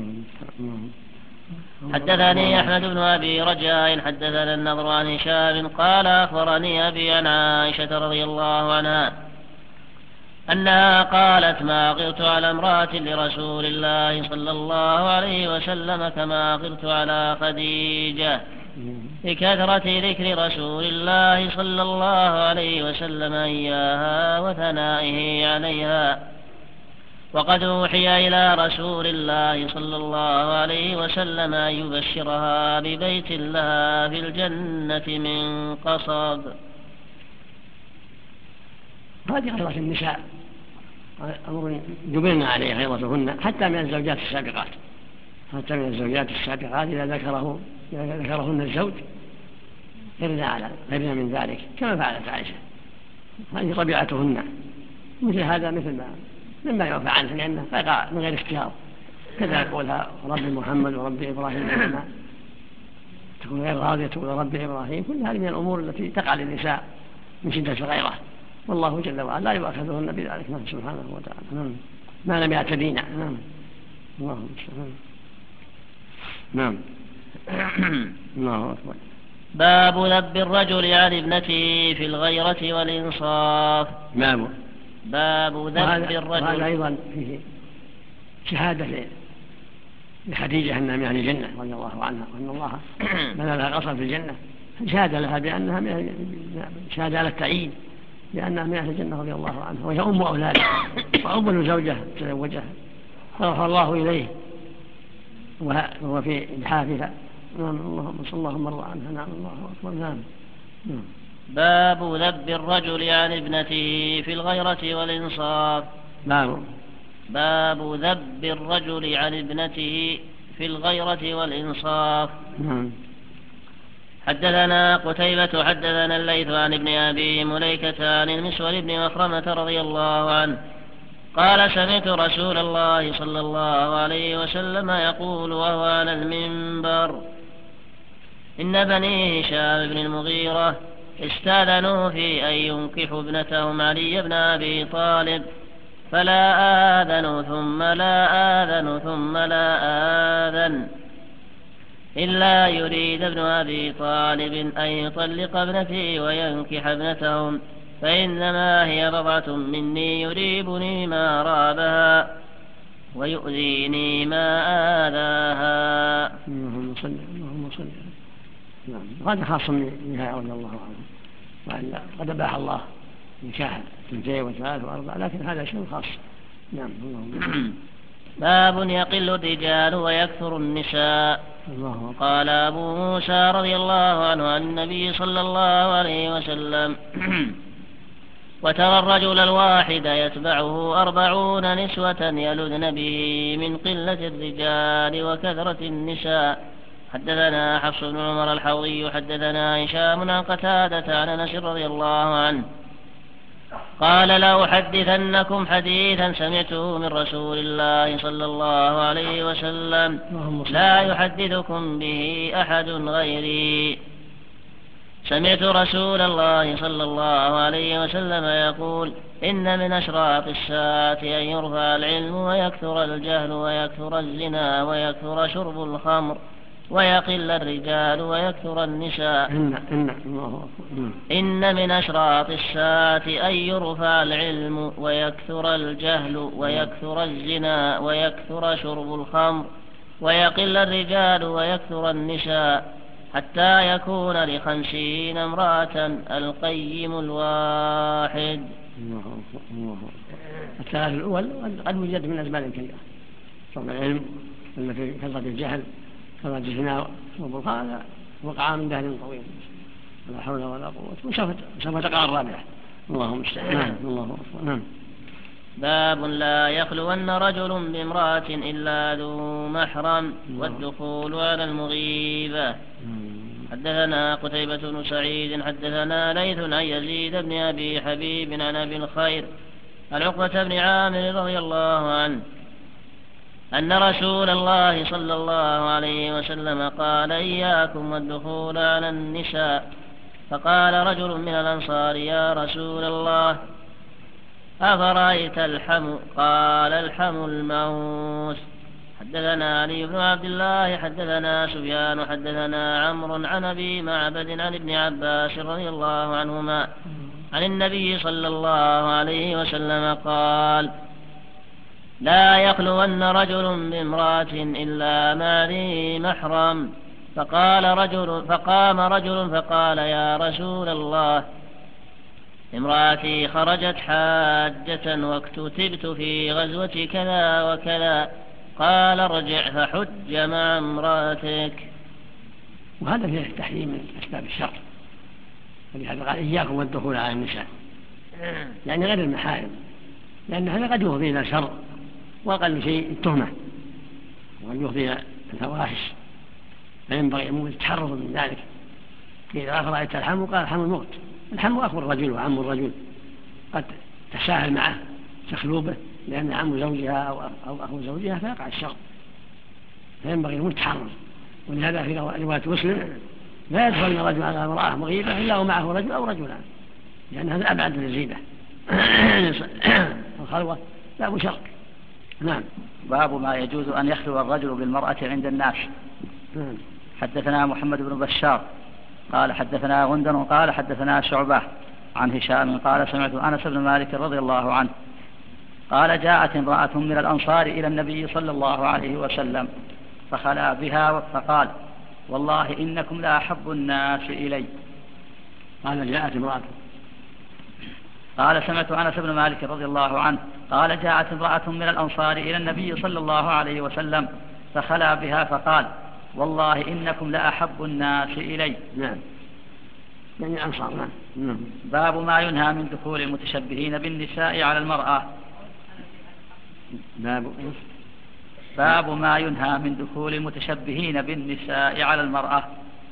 حدثني أحمد بن أبي رجاء حدثنا النضر عن هشام قال: أخبرني أبي عن عائشة رضي الله عنها أنها قالت: ما غرت على امرأة لرسول الله صلى الله عليه وسلم كما غرت على خديجة، لكثرة ذكر رسول الله صلى الله عليه وسلم إياها وثنائه عليها. وقد أوحي إلى رسول الله صلى الله عليه وسلم أن يبشرها ببيت لها في الجنة من قصب. هذه غيرة النساء أمر جبلنا عليه غيرتهن حتى من الزوجات السابقات، حتى من الزوجات السابقات إذا ذكرهن الزوج غيرنا من ذلك كما فعلت عائشة. هذه طبيعتهن، مثل هذا مثل مما يعفى عنه لأنه فيقع من غير اختيار، كذا يقولها رب محمد ورب إبراهيم لما تكون غير راضية تقول رب إبراهيم. كل هذه من الأمور التي تقع للنساء من شدة الغيرة، والله جل وعلا لا يؤاخذهن بذلك سبحانه وتعالى ما لم يعتدين. اللهم الله أكبر. باب ذب الرجل عن ابنته في الغيرة والإنصاف. باب ذب الرجل. وهذا أيضا فيه شهادة لخديجة أنها من أهل الجنة رضي الله عنها، وأن الله بنى لها قصر في الجنة، شهادة لها بأنها شهادة على التعيين لأنها من أهل الجنة رضي الله عنها، وهي أم أولادها وأول زوجة تزوجها فرفع الله إليه وهو في إلحافها. اللهم صل اللهم ارضى عنها. نعم الله أكبر. باب ذب الرجل عن ابنته في الغيرة والإنصاف. باب ذب الرجل عن ابنته في الغيرة والإنصاف. حدثنا قتيبة حدثنا الليث عن ابن أبي مليكة عن المسور بن مخرمة رضي الله عنه قال: سمعت رسول الله صلى الله عليه وسلم يقول وهو على المنبر: إن بني هشام بن المغيرة استأذنوا في أن ينكحوا ابنتهم علي بن أبي طالب، فلا آذن ثم لا آذن ثم لا آذن، إلا يريد ابن أبي طالب أن يطلق ابنتي وينكح ابنتهم، فإنما هي بضعة مني يريبني ما رابها ويؤذيني ما آذاها. اللهم صل. هذا خاص بها رضي الله عنه، وأن قد أباح الله نكاح 2 و3 و4، لكن هذا شيء خاص. نعم. باب يقل الرجال ويكثر النساء. قال أبو موسى رضي الله عنه عن النبي صلى الله عليه وسلم: وترى الرجل الواحد يتبعه 40 نسوة يلذن به من قلة الرجال وكثرة النساء. حدثنا حفص بن عمر الحوضي حدثنا هشام عن قتادة عن أنس رضي الله عنه قال: لأحدثنكم حديثا سمعته من رسول الله صلى الله عليه وسلم لا يحدثكم به أحد غيري. سمعت رسول الله صلى الله عليه وسلم يقول: إن من أشراط الساعة أن يرفع العلم ويكثر الجهل ويكثر الزنا ويكثر شرب الخمر ويقل الرجال ويكثر النساء. إن من أشراط الساعة أن يرفع العلم ويكثر الجهل ويكثر الزنا ويكثر شرب الخمر ويقل الرجال ويكثر النساء، حتى يكون ل50 امرأة القيم الواحد. الثلاث الأول قد وجد من أسباب كثيرة: شرب العلم، التي كثرة الجهل، كثرة الزنا، شرب الخمر، هذا وقع من دهر طويل لا حول ولا قوة، وسوف تقع الرابعة. اللهم استعان. الله أكبر. باب لا يخلون رجل بامرأة إلا ذو محرم والدخول على المغيبة. حدثنا قتيبة بن سعيد حدثنا ليث عن يزيد بن أبي حبيب عن أبي الخير عن عقبة بن عامر رضي الله عنه أن رسول الله صلى الله عليه وسلم قال: إياكم والدخول على النساء. فقال رجل من الأنصار: يا رسول الله، أفرأيت الحم؟ قال: الحم الموت. حدثنا علي بن عبد الله حدثنا سفيان حدثنا عمرو عن أبي معبد عن ابن عباس رضي الله عنهما عن النبي صلى الله عليه وسلم قال: لا يخلون رجل بامرأة إلا مع ذي محرم. فقام رجل فقال: يا رسول الله، امرأتي خرجت حاجة واكتتبت في غزوة كذا وكذا. قال: ارجع فحج مع امرأتك. وهذا فيه تحريم من أسباب الشر، ولهذا قال: إياكم والدخول على النساء، يعني غير المحارم، لأن هذا قد يفضي إلى شر، وأقل شيء التهمة، وقد يفضي إلى الفواحش، فينبغي التحرز من ذلك. إذا رأيت الحم قال: الحم الموت. الحم أخو الرجل وعم الرجل، قد تساهل معه تخلو به لأن عم زوجها أو أخو زوجها فيقع الشر، فينبغي التحرز. ولهذا في رواية مسلم: لا يدخل رجل على امرأة مغيبة إلا ومعه رجل أو رجلان، لأن هذا أبعد من الزينة. الخلوة لا شر. نعم. باب ما يجوز أن يخلو الرجل بالمرأة عند الناس. حدثنا محمد بن بشار قال حدثنا غندر قال حدثنا شعبة عن هشام قال: سمعت أنس بن مالك رضي الله عنه قال: جاءت امرأة من الأنصار إلى النبي صلى الله عليه وسلم فخلا بها فقال: والله إنكم لأحب الناس إلي. قال: جاءت امرأة. قال: سمعت أنس بن مالك رضي الله عنه قال: جاءت امرأة من الأنصار إلى النبي صلى الله عليه وسلم فخلا بها فقال: والله إنكم لأحب الناس إلي. نعم، يعني الأنصار. نعم. باب ما ينهى من دخول المتشبهين بالنساء على المرأة. باب ما ينهى من دخول المتشبهين بالنساء على المرأة.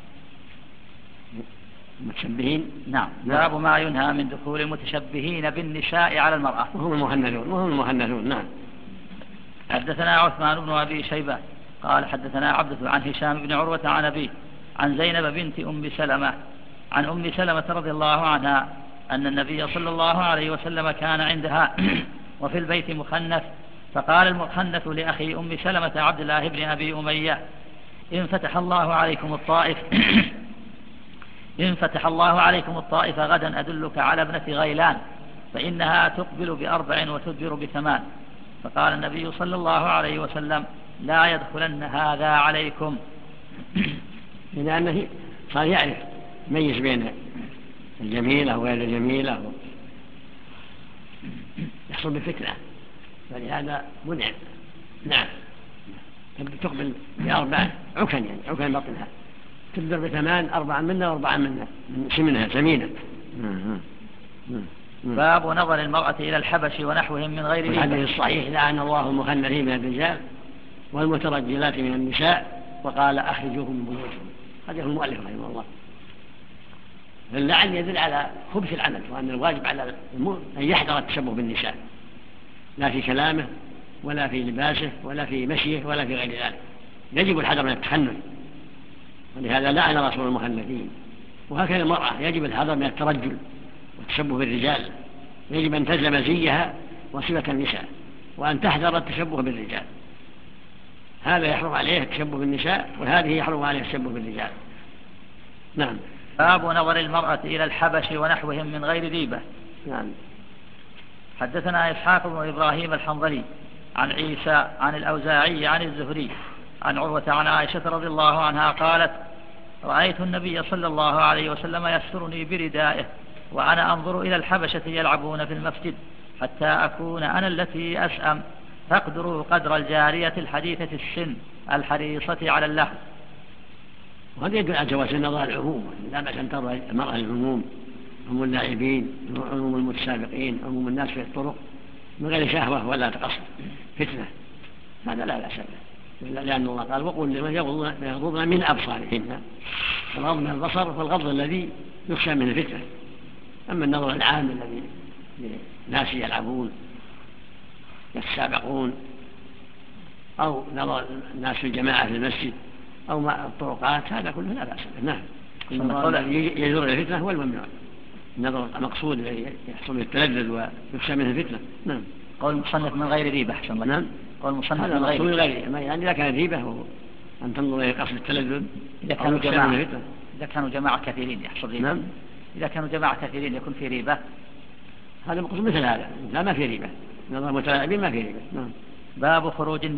المتشبهين. نعم. باب ما ينهى من دخول المتشبهين بالنساء على المرأة وهم المهندون. نعم. حدثنا عثمان بن أبي شيبة قال حدثنا عبدة عن هشام بن عروة عن أبيه عن زينب بنت أم سلمة عن أم سلمة رضي الله عنها أن النبي صلى الله عليه وسلم كان عندها وفي البيت مخنث، فقال المخنث لأخي أم سلمة عبد الله بن أبي أمية: إن فتح الله عليكم الطائف غدا أدلك على ابنة غيلان، فإنها تقبل ب4 وتدبر ب8. فقال النبي صلى الله عليه وسلم: لا يدخلن هذا عليكم. لأنه صار يعرف ميز بين الجميلة وغير الجميلة، يحصل بفتنة، فلهذا منع. نعم. تقبل ب4 عكن، يعني عكن بطنها، تدبر ب8، 4 منا و4 منا من سمنها سمينة. باب نظر المرأة إلى الحبش ونحوهم من غير ريبة. الحديث الصحيح: لعن الله المخنثين من الرجال والمترجلات من النساء، وقال: أخرجوهم من بيوتهم. هذا هو المؤلف رحمه الله. اللعن يدل على خبث العمل، وأن الواجب على المؤمن أن يحذر التشبه بالنساء، لا في كلامه ولا في لباسه ولا في مشيه ولا في غير ذلك. يجب الحذر من التخنث، ولهذا لعن رسول المخنثين. وهكذا المرأة يجب الحذر من الترجل والتشبه بالرجال، يجب أن تلزم زيها وصفة النساء، وأن تحذر التشبه بالرجال. هذا يحرم عليه التشبه بالنساء، وهذه يحرم عليه التشبه بالرجال. نعم. باب نظر المرأة إلى الحبش ونحوهم من غير ريبة. نعم. حدثنا إسحاق بن إبراهيم الحنظلي عن عيسى عن الأوزاعي عن الزهري عن عروة عن عائشة رضي الله عنها قالت: رأيت النبي صلى الله عليه وسلم يسترني بردائه وأنا أنظر إلى الحبشة يلعبون في المسجد حتى أكون أنا التي أسأم، فاقدروا قدر الجارية الحديثة السن الحريصة على اللهو. وهذا يدل على جواز النظر العموم، لا بأس أن ترى المرأة العموم، عموم اللاعبين، عموم المتسابقين، عموم الناس في الطرق من غير شهوة ولا تقصد فتنة، هذا لا بأس به، لأن الله قال: وقل لمن يغضضن من أبصارهن. الغض من البصر والغض الذي يخشى من الفتنة. أما النظر العام الذي لناس يلعبون يتسابقون، أو نظر الناس في الجماعة في المسجد أو مع الطرقات، هذا كله لا بأس به. نعم. النظر الذي يجر الفتنة هو الممنوع، النظر المقصود الذي يحصل به التلذذ ويخشى منه الفتنة. نعم. قول المصنف من غير ريبة. نعم. قول المصنف هذا من غير ريبة، يعني إذا كان ريبة أن تنظر إلى قصد التلذذ إذا كانوا جماعة كثيرين يحصل ريبة. نعم. إذا كانوا جماعة كثيرين يكون في ريبة؟ هذا مقصود مثل هذا، لا ما في ريبة، نظر متلاعبين ما في ريبة. نعم. باب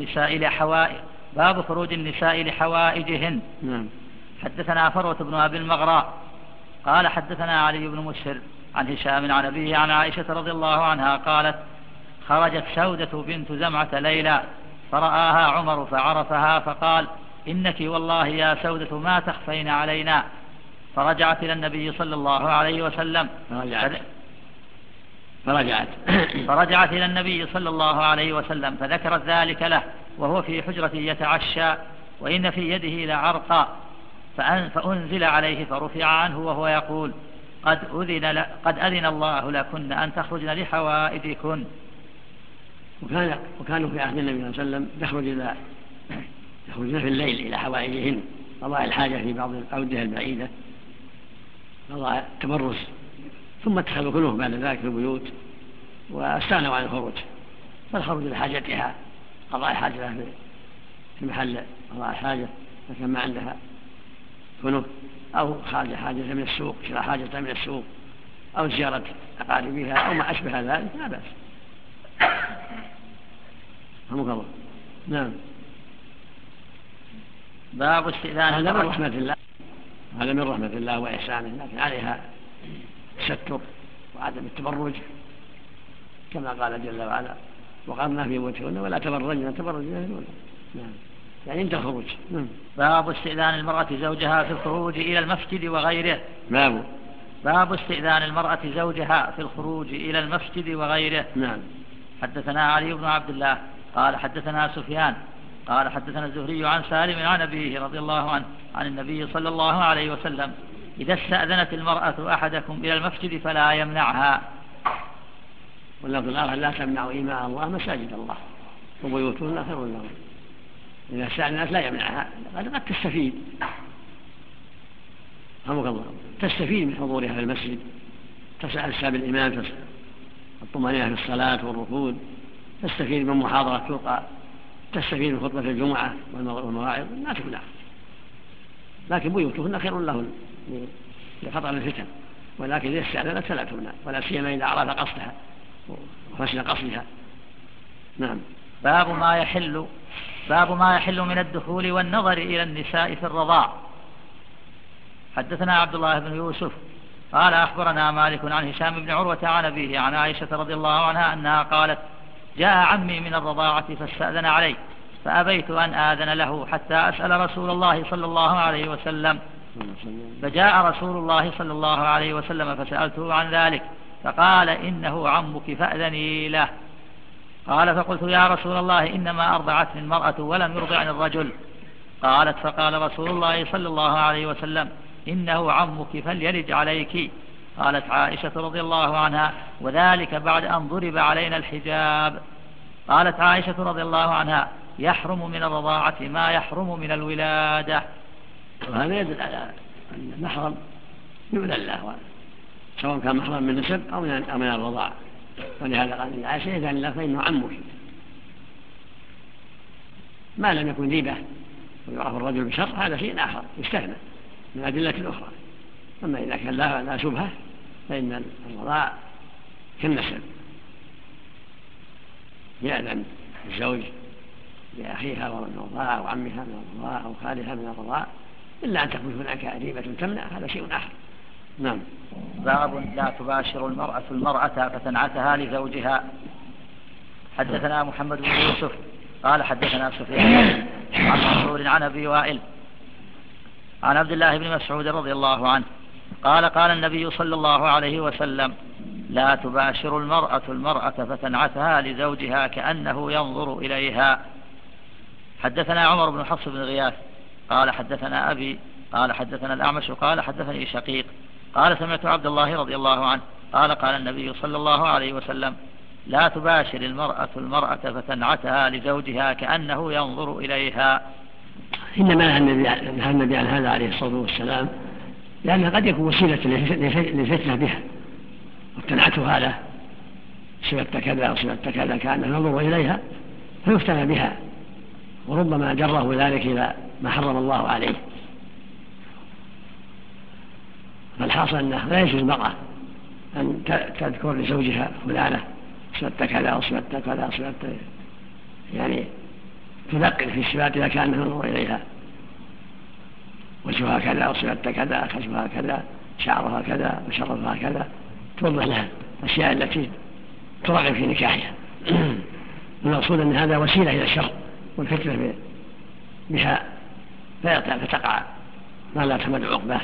خروج النساء لحوائجهن. نعم. حدثنا فروة بن أبي المغراء قال حدثنا علي بن مسهر عن هشام عن أبيه عن عائشة رضي الله عنها قالت: خرجت سودة بنت زمعة ليلى فرآها عمر فعرفها فقال: إنك والله يا سودة ما تخفين علينا. فرجعت إلى النبي صلى الله عليه وسلم فرجعت إلى النبي صلى الله عليه وسلم فذكرت ذلك له وهو في حجرة يتعشى وإن في يده لعرقا، فأنزل عليه فرفع عنه وهو يقول: قد أذن الله لكن أن تخرجن لحوائجكن. وكانوا في عهد النبي صلى الله عليه وسلم يخرجن في الليل إلى حوائجهن، قضاء الحاجة في بعض الأودية البعيدة، قضاء التبرز، ثم اتخذوا كلهم بعد ذلك في البيوت واستغنوا عن الخروج، فالخروج لحاجتها، قضاء الحاجة في محل قضاء الحاجة إذا كان ما عندها كنف، أو خارج حاجة من السوق، شراء حاجة من السوق، أو زيارة أقاربها أو ما أشبه ذلك، لا بأس. رحمك الله. نعم. باب استئذان. هذا من رحمة الله، هذا من رحمة الله وإحسانه، لكن عليها التستر وعدم التبرج كما قال جل وعلا: وقرنا في بيوتهن ولا تبرجن تبرج الجاهلية. نعم. يعني عند الخروج. باب استئذان المرأة زوجها في الخروج إلى المسجد وغيره. باب استئذان المرأة زوجها في الخروج إلى المسجد وغيره. نعم. حدثنا علي بن عبد الله قال حدثنا سفيان قال حدثنا الزهري عن سالم عن أبيه رضي الله عنه عن النبي صلى الله عليه وسلم: إذا استأذنت المرأة أحدكم إلى المسجد فلا يمنعها. واللفظ الآخر: لا تمنعوا إماء الله مساجد الله وبيوتهن خير لهم. إذا استأذنت لا يمنعها، قد تستفيد، رحمك الله، تستفيد من حضورها في المسجد، تسأل ساب الإمام، الطمأنينة في الصلاة والركوع، تستفيد من محاضرة تلقى، تستفيد من خطبة الجمعة والمواعظ، لا تمنع، لكن بيوتهن خير لهن لخطر الفتن، ولكن إذا استأذنت فلا تمنع، ولا سيما إذا عرف قصدها وحسن قصدها. نعم. باب ما يحل من الدخول والنظر إلى النساء في الرضاع. حدثنا عبد الله بن يوسف قال أخبرنا مالك عن هشام بن عروة عن أبيه عن عائشة رضي الله عنها أنها قالت: جاء عمي من الرضاعة فاستأذن علي فأبيت أن آذن له حتى أسأل رسول الله صلى الله عليه وسلم، فجاء رسول الله صلى الله عليه وسلم فسألته عن ذلك فقال: إنه عمك فأذني له. قال: فقلت: يا رسول الله إنما أرضعتني المرأة ولم يرضعني الرجل. قالت: فقال رسول الله صلى الله عليه وسلم: إنه عمك فليلج عليك. قالت عائشة رضي الله عنها: وذلك بعد أن ضرب علينا الحجاب. قالت عائشة رضي الله عنها: يحرم من الرضاعة ما يحرم من الولادة. وهذا يدل على أن المحرم يؤذن له، سواء كان محرم من نسب أو من الرضاعة، ولهذا قال عائشة: إذن الله فإنه عمك، ما لم يكن ريبة ويعرف الرجل بشر، هذا شيء آخر يستثنى من أدلة الأخرى. أما إذا كان لا شبهة فإن الرضاع كالنسب، يأذن الزوج لأخيها من الرضاع أو عمها من الرضاع أو خالها من الرضاع، إلا أن تكون هناك ريبة تمنع، هذا شيء آخر. نعم. باب لا تباشر المرأة فتنعتها لزوجها. حدثنا محمد بن يوسف قال حدثنا سفيان عن منصور عن أبي وائل عن عبد الله بن مسعود رضي الله عنه قال: قال النبي صلى الله عليه وسلم: لا تباشر المرأة فتنعتها لزوجها كأنه ينظر إليها. حدثنا عمر بن حفص بن غياث قال حدثنا أبي قال حدثنا الأعمش قال حدثني شقيق قال: سمعت عبد الله رضي الله عنه قال: قال النبي صلى الله عليه وسلم: لا تباشر المرأة فتنعتها لزوجها كأنه ينظر إليها. إنما نهى النبي عن هذا عليه الصلاة والسلام لأنها قد يكون وسيلة للفتنة بها، وتنعته هذا صفة كذا أو صفة كذا كأنه ينظر إليها فيفتن بها، وربما جره ذلك إلى ما حرم الله عليه. الحاصل أنه لا يجوز المرأة أن تذكر لزوجها فلانة صفت كذا وصفت كذا وصفت، يعني تدقق في الصفات إذا كان ينظر إليها، وجهها كذا وصفت كذا، خشمها كذا، شعرها كذا، وشرفها كذا، توضح لها الأشياء التي ترغب في نكاحها. المقصود أن هذا وسيلة إلى الشر والفتنة بها، فتقع ما لا تمد عقباه،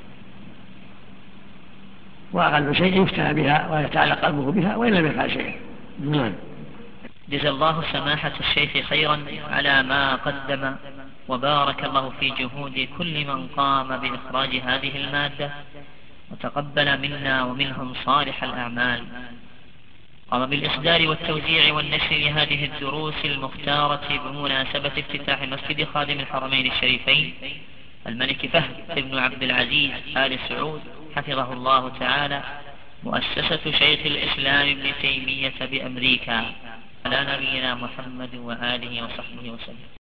وأقل شيء يفتنى بها ويتعلق قلبه بها وإن لم يفعل شيئا. جزا الله سماحة الشيخ خيرا على ما قدم، وبارك الله في جهود كل من قام بإخراج هذه المادة، وتقبل منا ومنهم صالح الأعمال. قام بالإصدار والتوزيع والنشر لهذه الدروس المختارة بمناسبة افتتاح مسجد خادم الحرمين الشريفين الملك فهد بن عبد العزيز آل سعود حفظه الله تعالى، مؤسسة شيخ الإسلام ابن تيمية بأمريكا، على نبينا محمد وآله وصحبه وسلم.